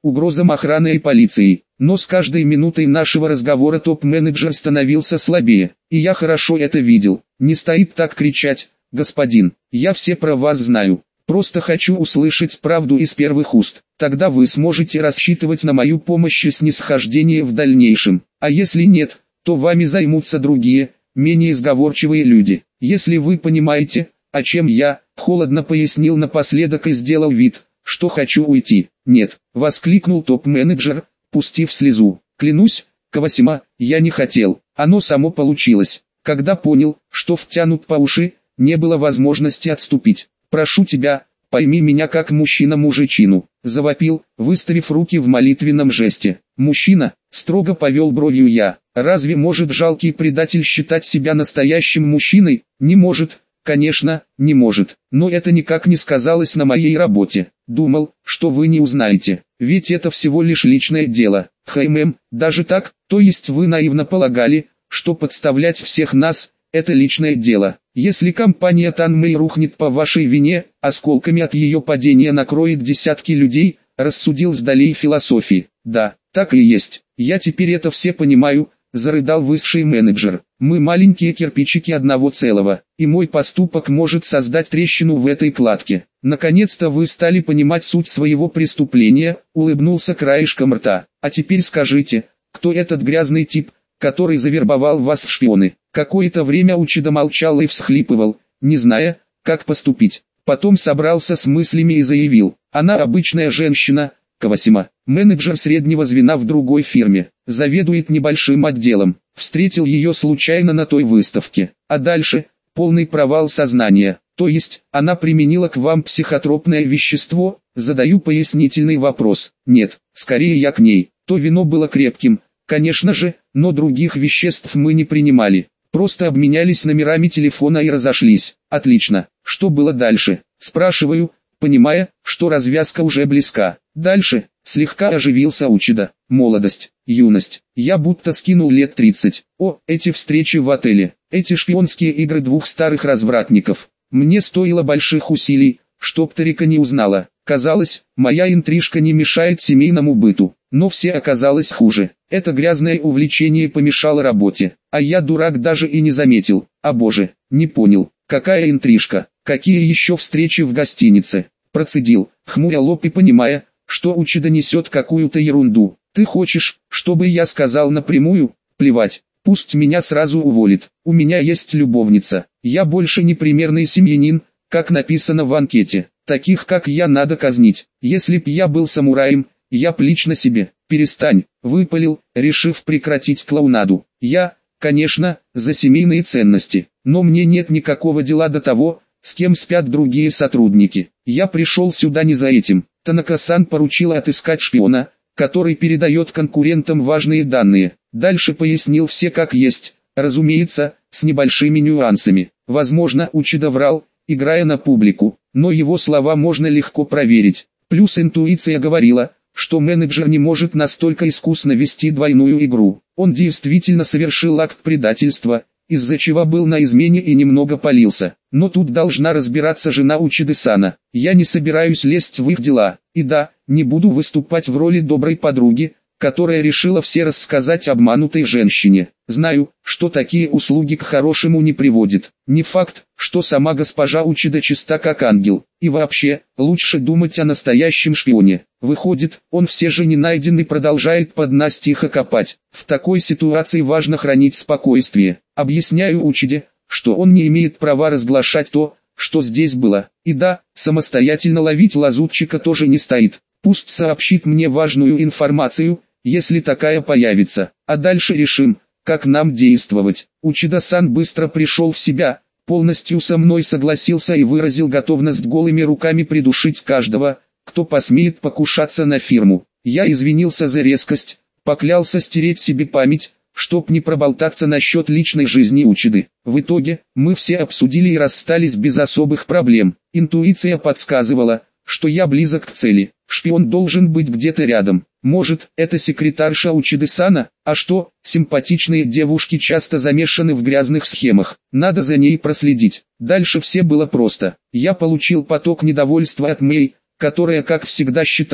угрозам охраны и полиции. Но с каждой минутой нашего разговора топ-менеджер становился слабее, и я хорошо это видел. Не стоит так кричать, господин, я все про вас знаю. Просто хочу услышать правду из первых уст. Тогда вы сможете рассчитывать на мою помощь и снисхождение в дальнейшем. А если нет, то вами займутся другие, менее сговорчивые люди. Если вы понимаете, о чем я, холодно пояснил напоследок и сделал вид, что хочу уйти. Нет, воскликнул топ-менеджер, пустив слезу. Клянусь, Кавасима, я не хотел. Оно само получилось. Когда понял, что втянут по уши, не было возможности отступить. Прошу тебя, пойми меня как мужчина-мужичину, завопил, выставив руки в молитвенном жесте. Мужчина, строго повел бровью я. Разве может жалкий предатель считать себя настоящим мужчиной? Не может, конечно, не может. Но это никак не сказалось на моей работе. Думал, что вы не узнаете, ведь это всего лишь личное дело. Хэм, даже так, то есть вы наивно полагали, что подставлять всех нас – это личное дело. Если компания Танмэй рухнет по вашей вине, осколками от ее падения накроет десятки людей, рассудил с долей философии. Да, так и есть. Я теперь это все понимаю, зарыдал высший менеджер. Мы маленькие кирпичики одного целого, и мой поступок может создать трещину в этой кладке. Наконец-то вы стали понимать суть своего преступления, улыбнулся краешком рта. А теперь скажите, кто этот грязный тип, который завербовал вас в шпионы? Какое-то время Учида молчал и всхлипывал, не зная, как поступить. Потом собрался с мыслями и заявил: она обычная женщина, Кавасима, менеджер среднего звена в другой фирме, заведует небольшим отделом. Встретил ее случайно на той выставке. А дальше, полный провал сознания. То есть, она применила к вам психотропное вещество? Задаю пояснительный вопрос. Нет, скорее я к ней. То вино было крепким, конечно же, но других веществ мы не принимали. Просто обменялись номерами телефона и разошлись. Отлично. Что было дальше? Спрашиваю, понимая, что развязка уже близка. Дальше, слегка оживился Учида. Молодость, юность. Я будто скинул лет тридцать. О, эти встречи в отеле, эти шпионские игры двух старых развратников. Мне стоило больших усилий, чтоб Тарика не узнала. Казалось, моя интрижка не мешает семейному быту. Но все оказалось хуже. Это грязное увлечение помешало работе. А я, дурак, даже и не заметил. А боже, не понял, какая интрижка, какие еще встречи в гостинице. Процедил, хмуря лоб и понимая, что Учида несет какую-то ерунду. Ты хочешь, чтобы я сказал напрямую? Плевать, пусть меня сразу уволит. У меня есть любовница. Я больше не примерный семьянин, как написано в анкете. Таких как я надо казнить. Если б я был самураем, я б лично себе. Перестань, выпалил, решив прекратить клоунаду. Я, конечно, за семейные ценности, но мне нет никакого дела до того, с кем спят другие сотрудники. Я пришел сюда не за этим. Танака-сан поручила отыскать шпиона, который передает конкурентам важные данные. Дальше пояснил все как есть, разумеется, с небольшими нюансами. Возможно, Учида врал, играя на публику, но его слова можно легко проверить. Плюс интуиция говорила, что менеджер не может настолько искусно вести двойную игру. Он действительно совершил акт предательства, из-за чего был на измене и немного палился. Но тут должна разбираться жена Учиды-сана. Я не собираюсь лезть в их дела. И да, не буду выступать в роли доброй подруги, которая решила все рассказать обманутой женщине. Знаю, что такие услуги к хорошему не приводят. Не факт, что сама госпожа Учида чиста как ангел. И вообще, лучше думать о настоящем шпионе. Выходит, он все же не найден и продолжает под нас тихо копать. В такой ситуации важно хранить спокойствие. Объясняю Учиде, что он не имеет права разглашать то, что здесь было. И да, самостоятельно ловить лазутчика тоже не стоит. Пусть сообщит мне важную информацию, если такая появится. А дальше решим, как нам действовать. Учида-сан быстро пришел в себя, полностью со мной согласился и выразил готовность голыми руками придушить каждого, кто посмеет покушаться на фирму. Я извинился за резкость, поклялся стереть себе память, чтоб не проболтаться насчет личной жизни Учиды. В итоге, мы все обсудили и расстались без особых проблем. Интуиция подсказывала, что я близок к цели. Шпион должен быть где-то рядом. Может, это секретарша Учиды-сана? А что, симпатичные девушки часто замешаны в грязных схемах. Надо за ней проследить. Дальше все было просто. Я получил поток недовольства от Мэй, которая как всегда считала,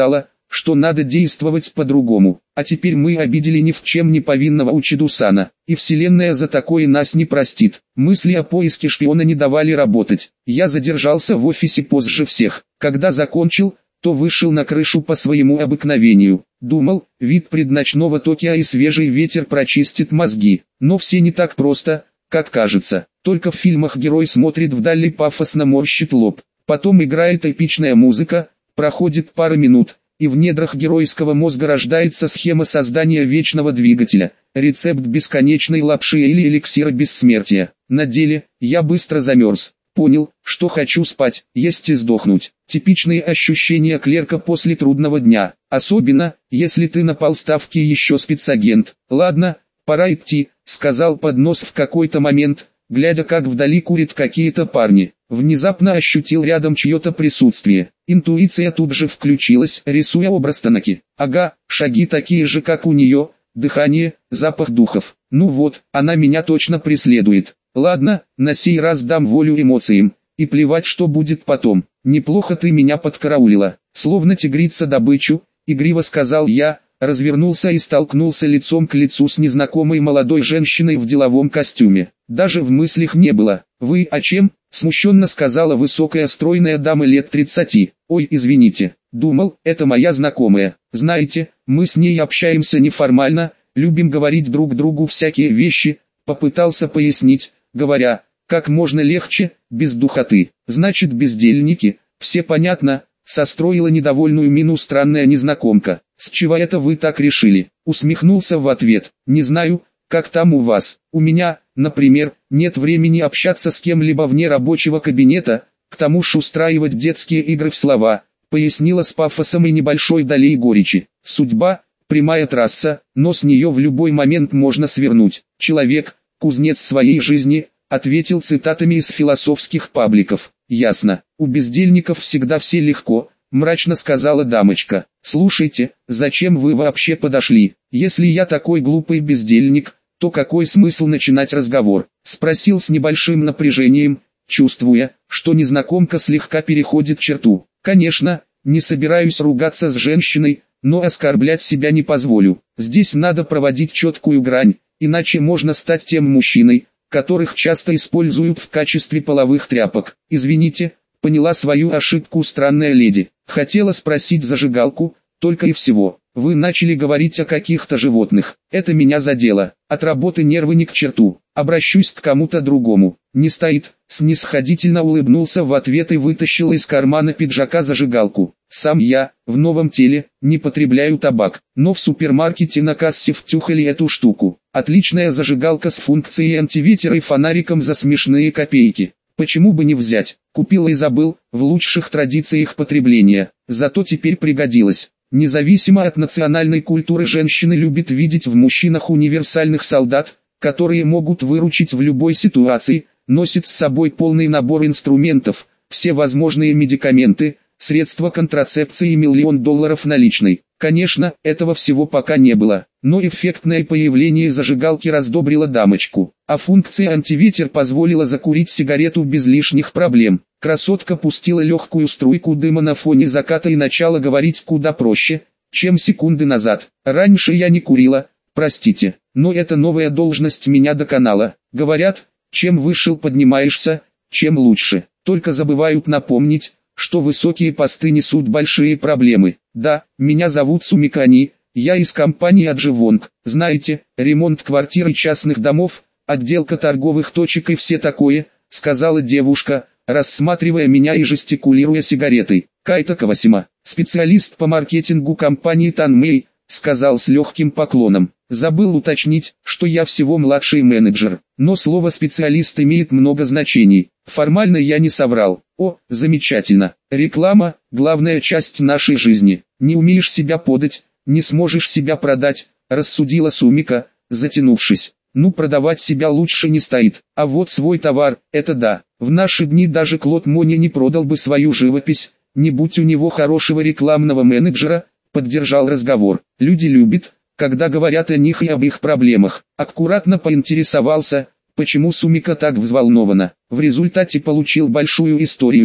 что надо действовать по-другому. А теперь мы обидели ни в чем не повинного Учиду-сана, и вселенная за такое нас не простит. Мысли о поиске шпиона не давали работать. Я задержался в офисе позже всех. Когда закончил, то вышел на крышу по своему обыкновению. Думал, вид предночного Токио и свежий ветер прочистит мозги. Но все не так просто, как кажется. Только в фильмах герой смотрит вдаль и пафосно морщит лоб. Потом играет эпичная музыка, проходит пара минут, и в недрах геройского мозга рождается схема создания вечного двигателя, рецепт бесконечной лапши или эликсира бессмертия. На деле, я быстро замерз. Понял, что хочу спать, есть и сдохнуть. Типичные ощущения клерка после трудного дня. Особенно, если ты на полставки еще спецагент. Ладно, пора идти, сказал под нос в какой-то момент, глядя как вдали курят какие-то парни. Внезапно ощутил рядом чье-то присутствие. Интуиция тут же включилась, рисуя образ Танаки. Ага, шаги такие же как у нее, дыхание, запах духов. Ну вот, она меня точно преследует. Ладно, на сей раз дам волю эмоциям, и плевать что будет потом. Неплохо ты меня подкараулила, словно тигрица добычу, игриво сказал я, развернулся и столкнулся лицом к лицу с незнакомой молодой женщиной в деловом костюме. Даже в мыслях не было. Вы о чем? Смущенно сказала высокая стройная дама лет тридцати. Ой, извините, думал, это моя знакомая. Знаете, мы с ней общаемся неформально, любим говорить друг другу всякие вещи, попытался пояснить, говоря, как можно легче, без духоты. Значит бездельники, все понятно, состроила недовольную мину странная незнакомка. С чего это вы так решили? Усмехнулся в ответ. Не знаю, как там у вас. У меня, например, нет времени общаться с кем-либо вне рабочего кабинета, к тому же устраивать детские игры в слова, пояснила с пафосом и небольшой долей горечи. Судьба, прямая трасса, но с нее в любой момент можно свернуть. Человек, кузнец своей жизни, ответил цитатами из философских пабликов. Ясно, у бездельников всегда все легко, мрачно сказала дамочка. Слушайте, зачем вы вообще подошли? Если я такой глупый бездельник, то какой смысл начинать разговор? Спросил с небольшим напряжением, чувствуя, что незнакомка слегка переходит черту. Конечно, не собираюсь ругаться с женщиной, но оскорблять себя не позволю. Здесь надо проводить четкую грань, иначе можно стать тем мужчиной, которых часто используют в качестве половых тряпок. Извините, поняла свою ошибку странная леди. Хотела спросить зажигалку, только и всего. Вы начали говорить о каких-то животных. Это меня задело. От работы нервы не к черту. Обращусь к кому-то другому. Не стоит. Снисходительно улыбнулся в ответ и вытащил из кармана пиджака зажигалку. Сам я, в новом теле, не потребляю табак, но в супермаркете на кассе втюхали эту штуку. Отличная зажигалка с функцией антиветра и фонариком за смешные копейки. Почему бы не взять? Купил и забыл, в лучших традициях потребления. Зато теперь пригодилось. Независимо от национальной культуры женщины любят видеть в мужчинах универсальных солдат, которые могут выручить в любой ситуации, носит с собой полный набор инструментов, все возможные медикаменты, средства контрацепции и миллион долларов наличной. Конечно, этого всего пока не было, но эффектное появление зажигалки раздобрило дамочку, а функция антиветер позволила закурить сигарету без лишних проблем. Красотка пустила легкую струйку дыма на фоне заката и начала говорить куда проще, чем секунды назад. Раньше я не курила, простите, но эта новая должность меня доконала. Говорят, чем выше поднимаешься, чем лучше. Только забывают напомнить, что высокие посты несут большие проблемы. Да, меня зовут Сумикани, я из компании Адживонг. Знаете, ремонт квартир и частных домов, отделка торговых точек и все такое, сказала девушка, рассматривая меня и жестикулируя сигаретой. Кайта Кавасима, специалист по маркетингу компании Танмэй, сказал с легким поклоном. Забыл уточнить, что я всего младший менеджер, но слово «специалист» имеет много значений. Формально я не соврал. О, замечательно. Реклама – главная часть нашей жизни. Не умеешь себя подать, не сможешь себя продать, рассудила Сумика, затянувшись. Ну, продавать себя лучше не стоит, а вот свой товар – это да. В наши дни даже Клод Мони не продал бы свою живопись, не будь у него хорошего рекламного менеджера, поддержал разговор. Люди любят, когда говорят о них и об их проблемах. Аккуратно поинтересовался, почему Сумика так взволнована. В результате получил большую историю,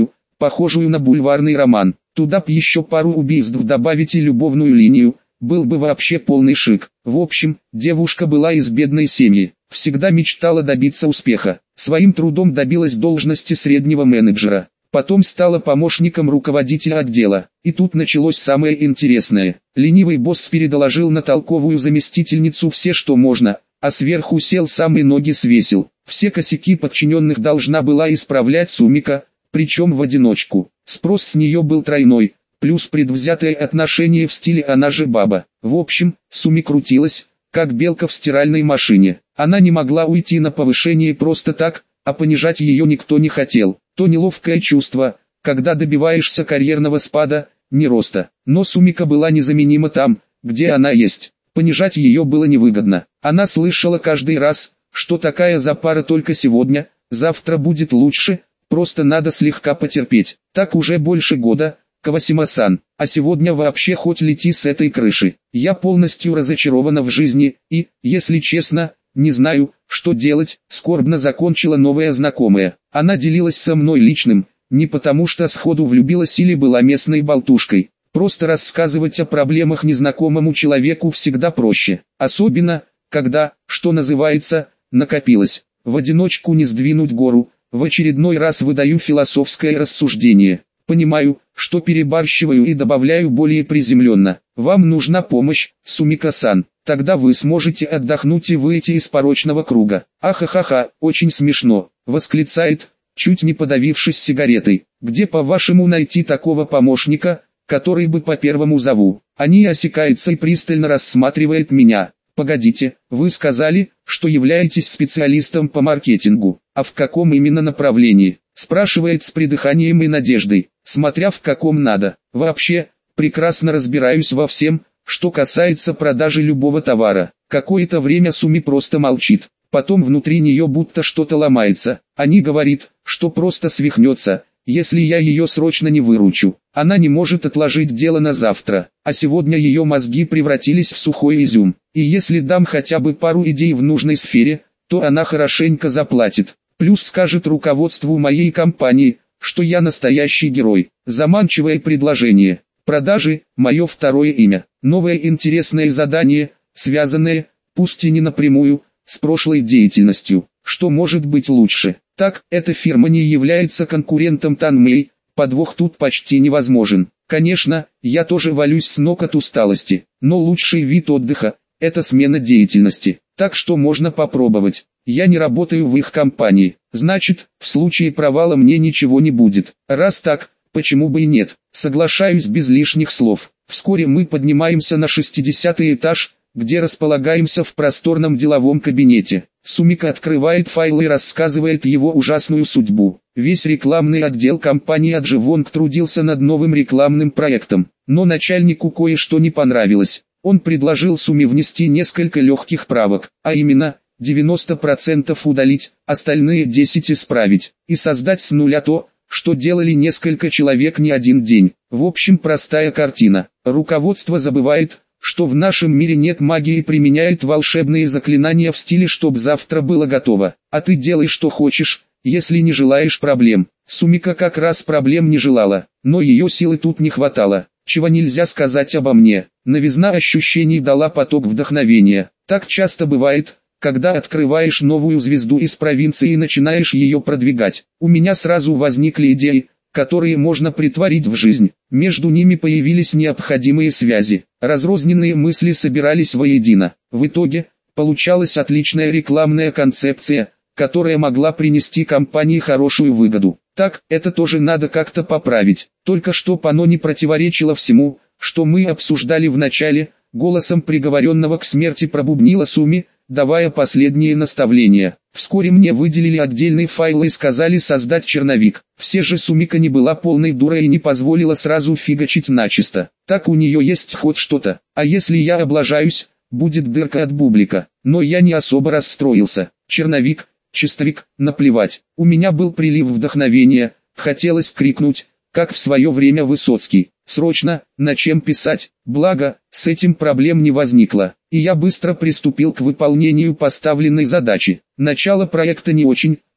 похожую на бульварный роман. Туда б еще пару убийств добавить и любовную линию, был бы вообще полный шик. В общем, девушка была из бедной семьи, всегда мечтала добиться успеха. Своим трудом добилась должности среднего менеджера. Потом стала помощником руководителя отдела. И тут началось самое интересное. Ленивый босс передоложил на толковую заместительницу все, что можно, а сверху сел сам и ноги свесил. Все косяки подчиненных должна была исправлять Сумика, причем в одиночку. Спрос с нее был тройной, плюс предвзятое отношение в стиле «она же баба». В общем, Суми крутилась, как белка в стиральной машине. Она не могла уйти на повышение просто так, а понижать ее никто не хотел. То неловкое чувство, когда добиваешься карьерного спада, не роста. Но Сумика была незаменима там, где она есть. Понижать ее было невыгодно. Она слышала каждый раз, что такая запара только сегодня, завтра будет лучше, просто надо слегка потерпеть. Так уже больше года, Кавасима-сан, а сегодня вообще хоть лети с этой крыши. Я полностью разочарована в жизни и, если честно, не знаю, что делать, скорбно закончила новая знакомая. Она делилась со мной личным, не потому что сходу влюбилась или была местной болтушкой. Просто рассказывать о проблемах незнакомому человеку всегда проще. Особенно, когда, что называется, накопилось. В одиночку не сдвинуть гору. В очередной раз выдаю философское рассуждение. Понимаю, что перебарщиваю и добавляю более приземленно. Вам нужна помощь, Сумика-сан. Тогда вы сможете отдохнуть и выйти из порочного круга. Ахахаха, очень смешно, восклицает, чуть не подавившись сигаретой. Где, по-вашему, найти такого помощника, который бы по первому зову? Они осекаются и пристально рассматривает меня. Погодите, вы сказали, что являетесь специалистом по маркетингу. А в каком именно направлении? Спрашивает с придыханием и надеждой, смотря в каком надо. Вообще, прекрасно разбираюсь во всем, что касается продажи любого товара. Какое-то время Суми просто молчит. Потом внутри нее будто что-то ломается. Они говорит, что просто свихнется, если я ее срочно не выручу. Она не может отложить дело на завтра, а сегодня ее мозги превратились в сухой изюм. И если дам хотя бы пару идей в нужной сфере, то она хорошенько заплатит. Плюс скажет руководству моей компании, что я настоящий герой. Заманчивое предложение. Продажи – мое второе имя. Новое интересное задание, связанное, пусть и не напрямую, с прошлой деятельностью. Что может быть лучше? Так, эта фирма не является конкурентом Танмэй, подвох тут почти невозможен. Конечно, я тоже валюсь с ног от усталости, но лучший вид отдыха – это смена деятельности. Так что можно попробовать. Я не работаю в их компании, значит, в случае провала мне ничего не будет. Раз так, почему бы и нет? Соглашаюсь без лишних слов. Вскоре мы поднимаемся на шестидесятый этаж, где располагаемся в просторном деловом кабинете. Сумика открывает файл и рассказывает его ужасную судьбу. Весь рекламный отдел компании Адживонг трудился над новым рекламным проектом, но начальнику кое-что не понравилось. Он предложил Суми внести несколько легких правок, а именно, девяносто процентов удалить, остальные десять исправить, и создать с нуля то, что делали несколько человек не один день. В общем, простая картина. Руководство забывает, что в нашем мире нет магии и применяет волшебные заклинания в стиле «чтоб завтра было готово». А ты делай что хочешь, если не желаешь проблем. Сумика как раз проблем не желала, но ее силы тут не хватало. Чего нельзя сказать обо мне. Новизна ощущений дала поток вдохновения. Так часто бывает, когда открываешь новую звезду из провинции и начинаешь ее продвигать. У меня сразу возникли идеи, которые можно притворить в жизнь. Между ними появились необходимые связи. Разрозненные мысли собирались воедино. В итоге, получалась отличная рекламная концепция, которая могла принести компании хорошую выгоду. Так, это тоже надо как-то поправить. Только чтоб оно не противоречило всему, что мы обсуждали в начале, голосом приговоренного к смерти пробубнила Суми, давая последние наставления. Вскоре мне выделили отдельный файл и сказали создать черновик. Все же Сумика не была полной дурой и не позволила сразу фигачить начисто. Так у нее есть хоть что-то. А если я облажаюсь, будет дырка от бублика. Но я не особо расстроился. Черновик, чистовик, наплевать. У меня был прилив вдохновения, хотелось крикнуть, как в свое время Высоцкий. Срочно, на чем писать, благо, с этим проблем не возникло, и я быстро приступил к выполнению поставленной задачи. Начало проекта не очень,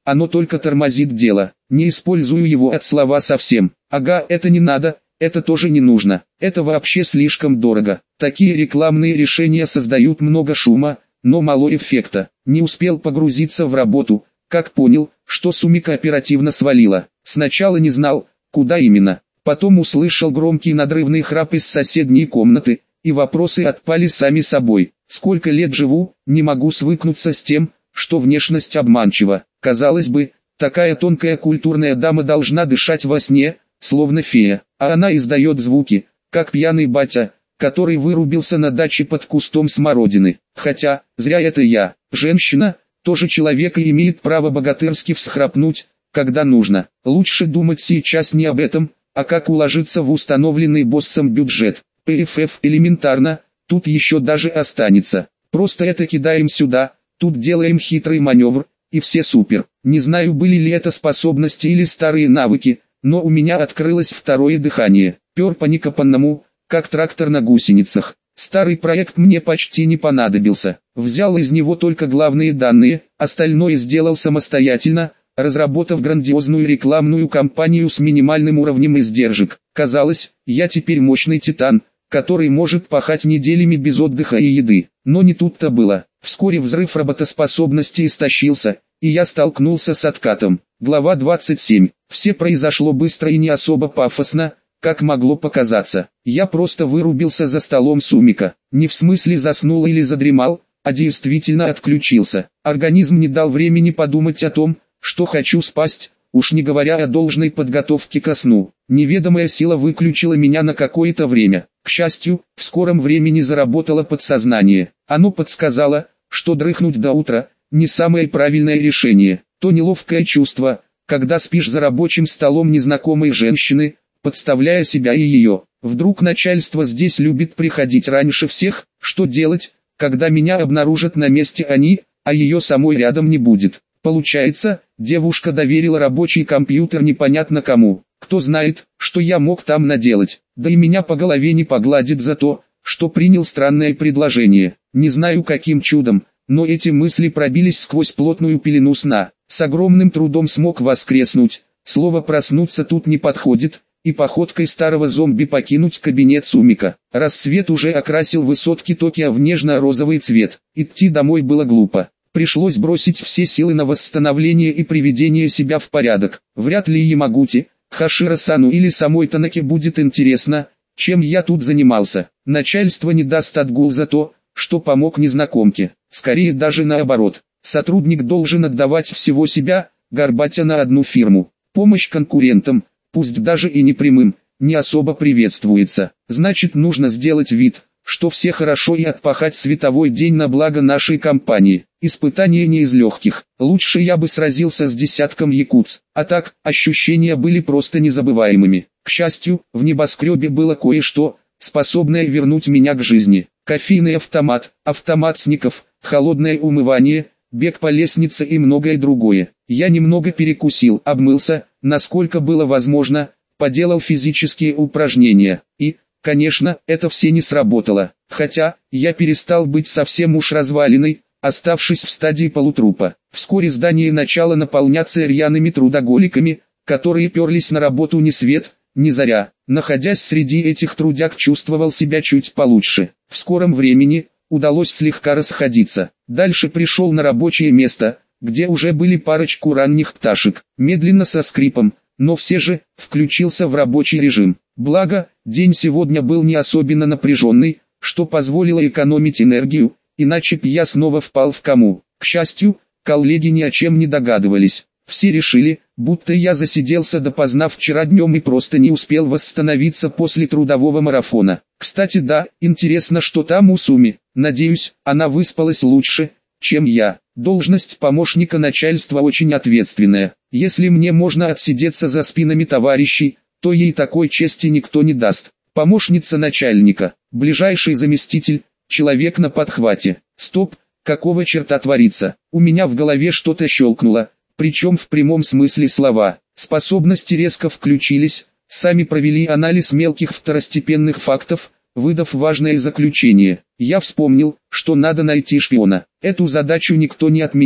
оно только тормозит дело. Не использую его от слова совсем. Ага, это не надо, это тоже не нужно, это вообще слишком дорого. Такие рекламные решения создают много шума, но мало эффекта. Не успел погрузиться в работу, как понял, что Сумика оперативно свалила. Сначала не знал, куда именно. Потом услышал громкий надрывный храп из соседней комнаты, и вопросы отпали сами собой. Сколько лет живу, не могу свыкнуться с тем, что внешность обманчива. Казалось бы, такая тонкая культурная дама должна дышать во сне, словно фея, а она издает звуки, как пьяный батя, который вырубился на даче под кустом смородины. Хотя, зря это я. Женщина, тоже человек и имеет право богатырски всхрапнуть, когда нужно. Лучше думать сейчас не об этом, а как уложиться в установленный боссом бюджет. пэ эф эф элементарно, тут еще даже останется. Просто это кидаем сюда, тут делаем хитрый маневр, и все супер. Не знаю, были ли это способности или старые навыки, но у меня открылось второе дыхание. Пер по некопанному, как трактор на гусеницах. Старый проект мне почти не понадобился. Взял из него только главные данные, остальное сделал самостоятельно, разработав грандиозную рекламную кампанию с минимальным уровнем издержек. Казалось, я теперь мощный титан, который может пахать неделями без отдыха и еды. Но не тут-то было. Вскоре взрыв работоспособности истощился, и я столкнулся с откатом. Глава двадцать семь. Все произошло быстро и не особо пафосно, как могло показаться. Я просто вырубился за столом Сумика. Не в смысле заснул или задремал, а действительно отключился. Организм не дал времени подумать о том, что хочу спасть, уж не говоря о должной подготовке ко сну. Неведомая сила выключила меня на какое-то время. К счастью, в скором времени заработало подсознание. Оно подсказало, что дрыхнуть до утра – не самое правильное решение. То неловкое чувство, когда спишь за рабочим столом незнакомой женщины, подставляя себя и ее. Вдруг начальство здесь любит приходить раньше всех, что делать, когда меня обнаружат на месте они, а ее самой рядом не будет. Получается, девушка доверила рабочий компьютер непонятно кому. Кто знает, что я мог там наделать. Да и меня по голове не погладит за то, что принял странное предложение. Не знаю каким чудом, но эти мысли пробились сквозь плотную пелену сна. С огромным трудом смог воскреснуть. Слово «проснуться» тут не подходит, и походкой старого зомби покинуть кабинет Сумика. Рассвет уже окрасил высотки Токио в нежно-розовый цвет. Идти домой было глупо. Пришлось бросить все силы на восстановление и приведение себя в порядок. Вряд ли Ямагути, Хаширо-сану или самой Танаке будет интересно, чем я тут занимался. Начальство не даст отгул за то, что помог незнакомке. Скорее даже наоборот. Сотрудник должен отдавать всего себя, горбатя на одну фирму. Помощь конкурентам, пусть даже и непрямым, не особо приветствуется. Значит, нужно сделать вид, что все хорошо, и отпахать световой день на благо нашей компании. Испытание не из легких. Лучше я бы сразился с десятком якудз, а так, ощущения были просто незабываемыми. К счастью, в небоскребе было кое-что, способное вернуть меня к жизни. Кофейный автомат, автомат сников, холодное умывание, бег по лестнице и многое другое. Я немного перекусил, обмылся, насколько было возможно, поделал физические упражнения. И, конечно, это все не сработало. Хотя, я перестал быть совсем уж развалиной, оставшись в стадии полутрупа. Вскоре здание начало наполняться рьяными трудоголиками, которые перлись на работу ни свет, ни заря. Находясь среди этих трудяг, чувствовал себя чуть получше. В скором времени удалось слегка расходиться. Дальше пришел на рабочее место, где уже были парочку ранних пташек. Медленно, со скрипом, но все же, включился в рабочий режим. Благо, день сегодня был не особенно напряженный, что позволило экономить энергию, иначе б я снова впал в кому. К счастью, коллеги ни о чем не догадывались. Все решили, будто я засиделся допоздна вчера днем и просто не успел восстановиться после трудового марафона. Кстати, да, интересно, что там у Суми. Надеюсь, она выспалась лучше, чем я. Должность помощника начальства очень ответственная. Если мне можно отсидеться за спинами товарищей, то ей такой чести никто не даст. Помощница начальника, ближайший заместитель, человек на подхвате. Стоп, какого черта творится? У меня в голове что-то щелкнуло, причем в прямом смысле слова. Способности резко включились, сами провели анализ мелких второстепенных фактов, выдав важное заключение. Я вспомнил, что надо найти шпиона. Эту задачу никто не отменял.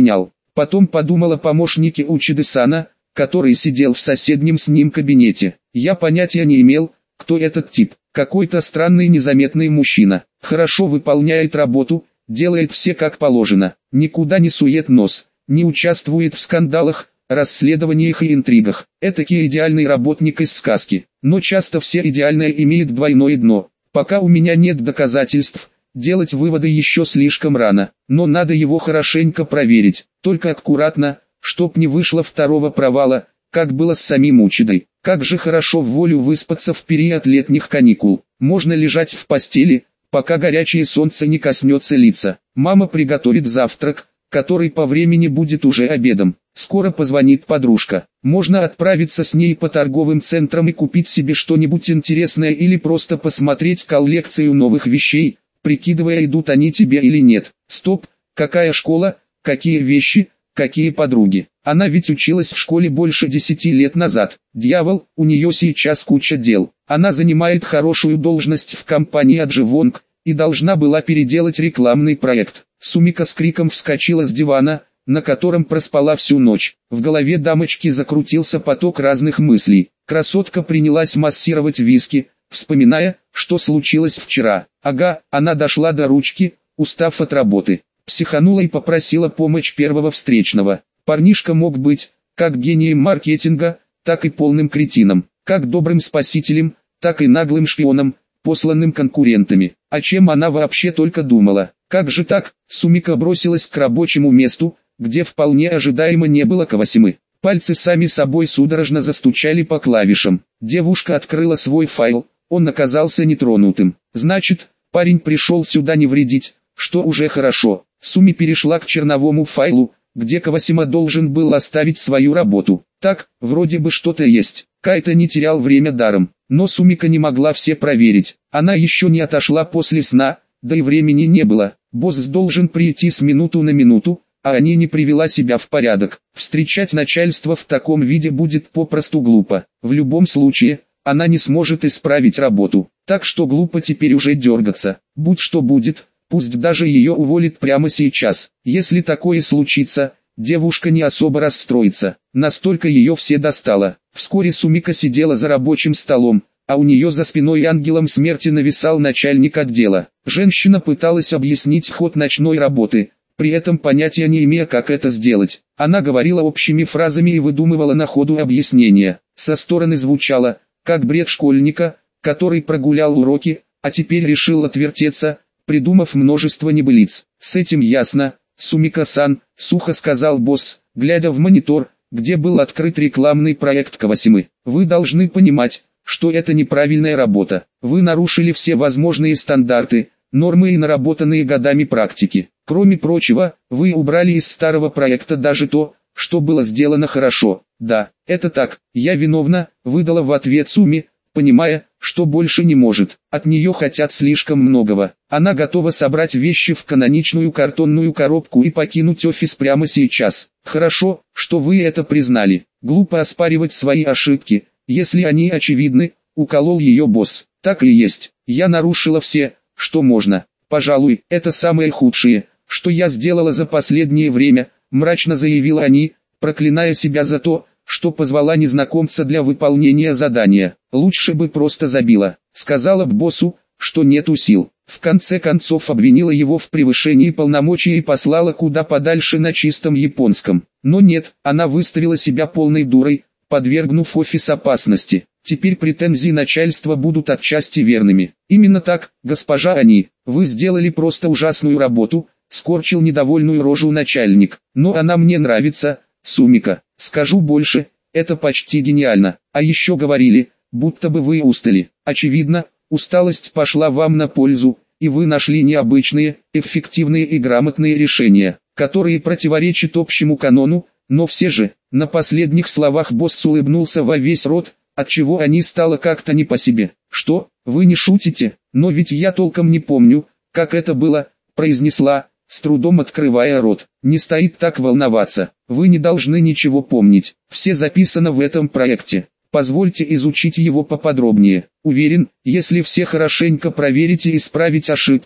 Потом подумала о помощнике Учиды-сана, который сидел в соседнем с ним кабинете. Я понятия не имел, кто этот тип. Какой-то странный незаметный мужчина. Хорошо выполняет работу, делает все как положено. Никуда не сует нос, не участвует в скандалах, расследованиях и интригах. Этакий идеальный работник из сказки. Но часто все идеальное имеет двойное дно. Пока у меня нет доказательств, делать выводы еще слишком рано. Но надо его хорошенько проверить. Только аккуратно, чтоб не вышло второго провала, как было с самим Учидой. Как же хорошо в волю выспаться в период летних каникул. Можно лежать в постели, пока горячее солнце не коснется лица. Мама приготовит завтрак, который по времени будет уже обедом. Скоро позвонит подружка. Можно отправиться с ней по торговым центрам и купить себе что-нибудь интересное или просто посмотреть коллекцию новых вещей, прикидывая, идут они тебе или нет. Стоп, какая школа, какие вещи, какие подруги. Она ведь училась в школе больше десяти лет назад. Дьявол, у нее сейчас куча дел. Она занимает хорошую должность в компании Адживонг и должна была переделать рекламный проект. Сумика с криком вскочила с дивана, на котором проспала всю ночь. В голове дамочки закрутился поток разных мыслей. Красотка принялась массировать виски, вспоминая, что случилось вчера. Ага, она дошла до ручки, устав от работы. Психанула и попросила помощь первого встречного. Парнишка мог быть, как гением маркетинга, так и полным кретином, как добрым спасителем, так и наглым шпионом, посланным конкурентами. О чем она вообще только думала? Как же так? Сумика бросилась к рабочему месту, где вполне ожидаемо не было Кавасимы. Пальцы сами собой судорожно застучали по клавишам. Девушка открыла свой файл, он оказался нетронутым. Значит, парень пришел сюда не вредить, что уже хорошо. Суми перешла к черновому файлу, где Кавасима должен был оставить свою работу. Так, вроде бы что-то есть. Кайта не терял время даром, но Сумика не могла все проверить. Она еще не отошла после сна, да и времени не было. Босс должен прийти с минуту на минуту, а они не привела себя в порядок. Встречать начальство в таком виде будет попросту глупо. В любом случае, она не сможет исправить работу. Так что глупо теперь уже дергаться. Будь что будет. Пусть даже ее уволят прямо сейчас. Если такое случится, девушка не особо расстроится. Настолько ее все достало. Вскоре Сумика сидела за рабочим столом, а у нее за спиной ангелом смерти нависал начальник отдела. Женщина пыталась объяснить ход ночной работы, при этом понятия не имея, как это сделать. Она говорила общими фразами и выдумывала на ходу объяснения. Со стороны звучало, как бред школьника, который прогулял уроки, а теперь решил отвертеться, придумав множество небылиц. С этим ясно, Сумика-сан, сухо сказал босс, глядя в монитор, где был открыт рекламный проект Кавасимы. Вы должны понимать, что это неправильная работа. Вы нарушили все возможные стандарты, нормы и наработанные годами практики. Кроме прочего, вы убрали из старого проекта даже то, что было сделано хорошо. Да, это так, я виновна, выдала в ответ Суми, понимая, что больше не может. От нее хотят слишком многого. Она готова собрать вещи в каноничную картонную коробку и покинуть офис прямо сейчас. Хорошо, что вы это признали. Глупо оспаривать свои ошибки, если они очевидны, уколол ее босс. Так и есть. Я нарушила все, что можно. Пожалуй, это самое худшее, что я сделала за последнее время, мрачно заявила они, проклиная себя за то, что позвала незнакомца для выполнения задания. Лучше бы просто забила. Сказала б боссу, что нету сил. В конце концов обвинила его в превышении полномочий и послала куда подальше на чистом японском. Но нет, она выставила себя полной дурой, подвергнув офис опасности. Теперь претензии начальства будут отчасти верными. Именно так, госпожа Ани, вы сделали просто ужасную работу, скорчил недовольную рожу начальник. Но она мне нравится, Сумика. Скажу больше, это почти гениально. А еще говорили, будто бы вы устали. Очевидно, усталость пошла вам на пользу, и вы нашли необычные, эффективные и грамотные решения, которые противоречат общему канону, но все же. На последних словах босс улыбнулся во весь рот, отчего они стало как-то не по себе. Что, вы не шутите? Но ведь я толком не помню, как это было, произнесла, с трудом открывая рот. Не стоит так волноваться, вы не должны ничего помнить, все записано в этом проекте. Позвольте изучить его поподробнее. Уверен, если все хорошенько проверите и исправить ошибки,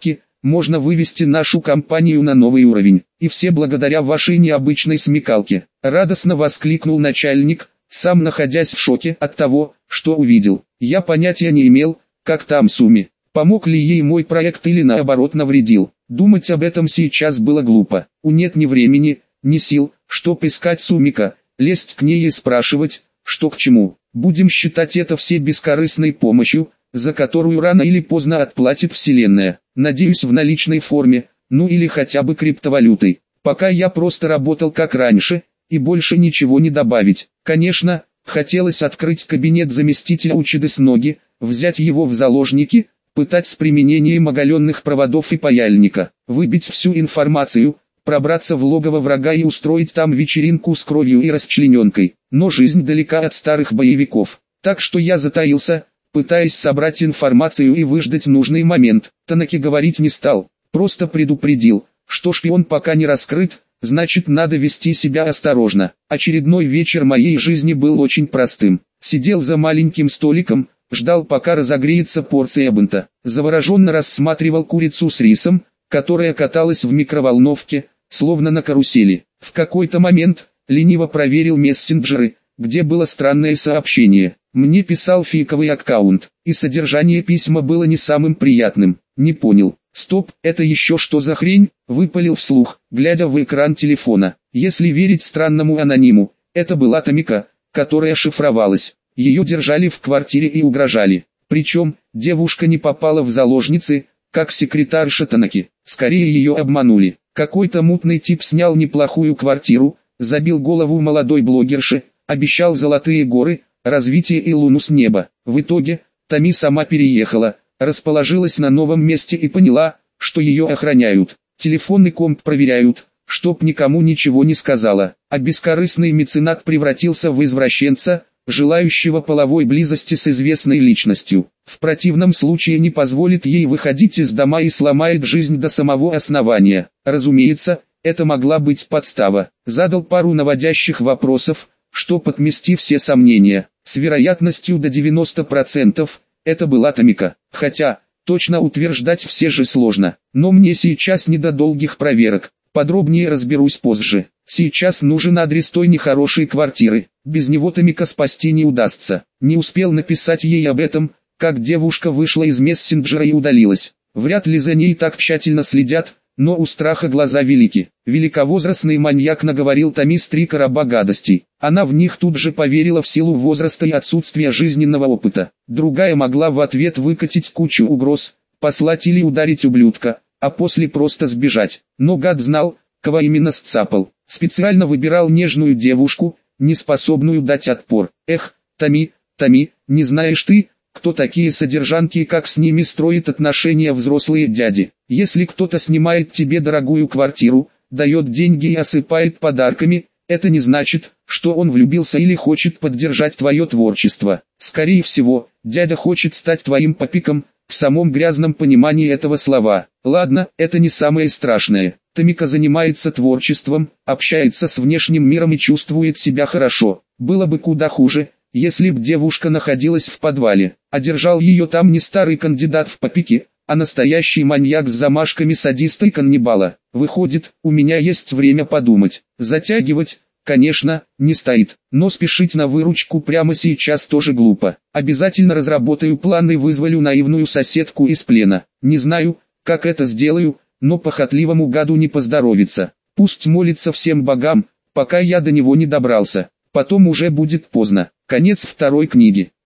можно вывести нашу компанию на новый уровень. И все благодаря вашей необычной смекалке. Радостно воскликнул начальник, сам находясь в шоке от того, что увидел. Я понятия не имел, как там Суми. Помог ли ей мой проект или наоборот навредил. Думать об этом сейчас было глупо. У нет ни времени, ни сил, чтоб искать Сумика, лезть к ней и спрашивать, что к чему. Будем считать это все бескорыстной помощью, за которую рано или поздно отплатит Вселенная. Надеюсь, в наличной форме, ну или хотя бы криптовалютой. Пока я просто работал как раньше, и больше ничего не добавить. Конечно, хотелось открыть кабинет заместителя Учиды с ноги, взять его в заложники, пытать с применением оголенных проводов и паяльника, выбить всю информацию, пробраться в логово врага и устроить там вечеринку с кровью и расчлененкой. Но жизнь далека от старых боевиков, так что я затаился, пытаясь собрать информацию и выждать нужный момент. Танаки говорить не стал, просто предупредил, что шпион пока не раскрыт, значит надо вести себя осторожно. Очередной вечер моей жизни был очень простым. Сидел за маленьким столиком, ждал пока разогреется порция бунта. Завороженно рассматривал курицу с рисом, которая каталась в микроволновке, словно на карусели. В какой-то момент, лениво проверил мессенджеры, где было странное сообщение. Мне писал фейковый аккаунт, и содержание письма было не самым приятным. Не понял. Стоп, это еще что за хрень? Выпалил вслух, глядя в экран телефона. Если верить странному анониму, это была Томика, которая шифровалась. Ее держали в квартире и угрожали. Причем, девушка не попала в заложницы, как секретарша Танаки. Скорее ее обманули. Какой-то мутный тип снял неплохую квартиру, забил голову молодой блогерши, обещал золотые горы, развитие и луну с неба. В итоге, Томи сама переехала, расположилась на новом месте и поняла, что ее охраняют. Телефонный комп проверяют, чтоб никому ничего не сказала. А бескорыстный меценат превратился в извращенца, желающего половой близости с известной личностью. В противном случае не позволит ей выходить из дома и сломает жизнь до самого основания. Разумеется, это могла быть подстава. Задал пару наводящих вопросов, что подмести все сомнения. С вероятностью до девяноста процентов, это была Томика. Хотя, точно утверждать все же сложно. Но мне сейчас не до долгих проверок. Подробнее разберусь позже. Сейчас нужен адрес той нехорошей квартиры. Без него Томика спасти не удастся. Не успел написать ей об этом, как девушка вышла из мессенджера и удалилась. Вряд ли за ней так тщательно следят, но у страха глаза велики. Великовозрастный маньяк наговорил Томис три короба гадостей. Она в них тут же поверила в силу возраста и отсутствия жизненного опыта. Другая могла в ответ выкатить кучу угроз, послать или ударить ублюдка, а после просто сбежать. Но гад знал, кого именно сцапал. Специально выбирал нежную девушку, не способную дать отпор. Эх, Томи, Томи, не знаешь ты, кто такие содержанки и как с ними строят отношения взрослые дяди. Если кто-то снимает тебе дорогую квартиру, дает деньги и осыпает подарками, это не значит, что он влюбился или хочет поддержать твое творчество. Скорее всего, дядя хочет стать твоим попиком, в самом грязном понимании этого слова. Ладно, это не самое страшное. Томика занимается творчеством, общается с внешним миром и чувствует себя хорошо. Было бы куда хуже, если б девушка находилась в подвале, а держал ее там не старый кандидат в попики, а настоящий маньяк с замашками садиста и каннибала. Выходит, у меня есть время подумать. Затягивать, конечно, не стоит, но спешить на выручку прямо сейчас тоже глупо. Обязательно разработаю план и вызволю наивную соседку из плена. Не знаю, как это сделаю, но похотливому гаду не поздоровится. Пусть молится всем богам, пока я до него не добрался. Потом уже будет поздно. Конец второй книги.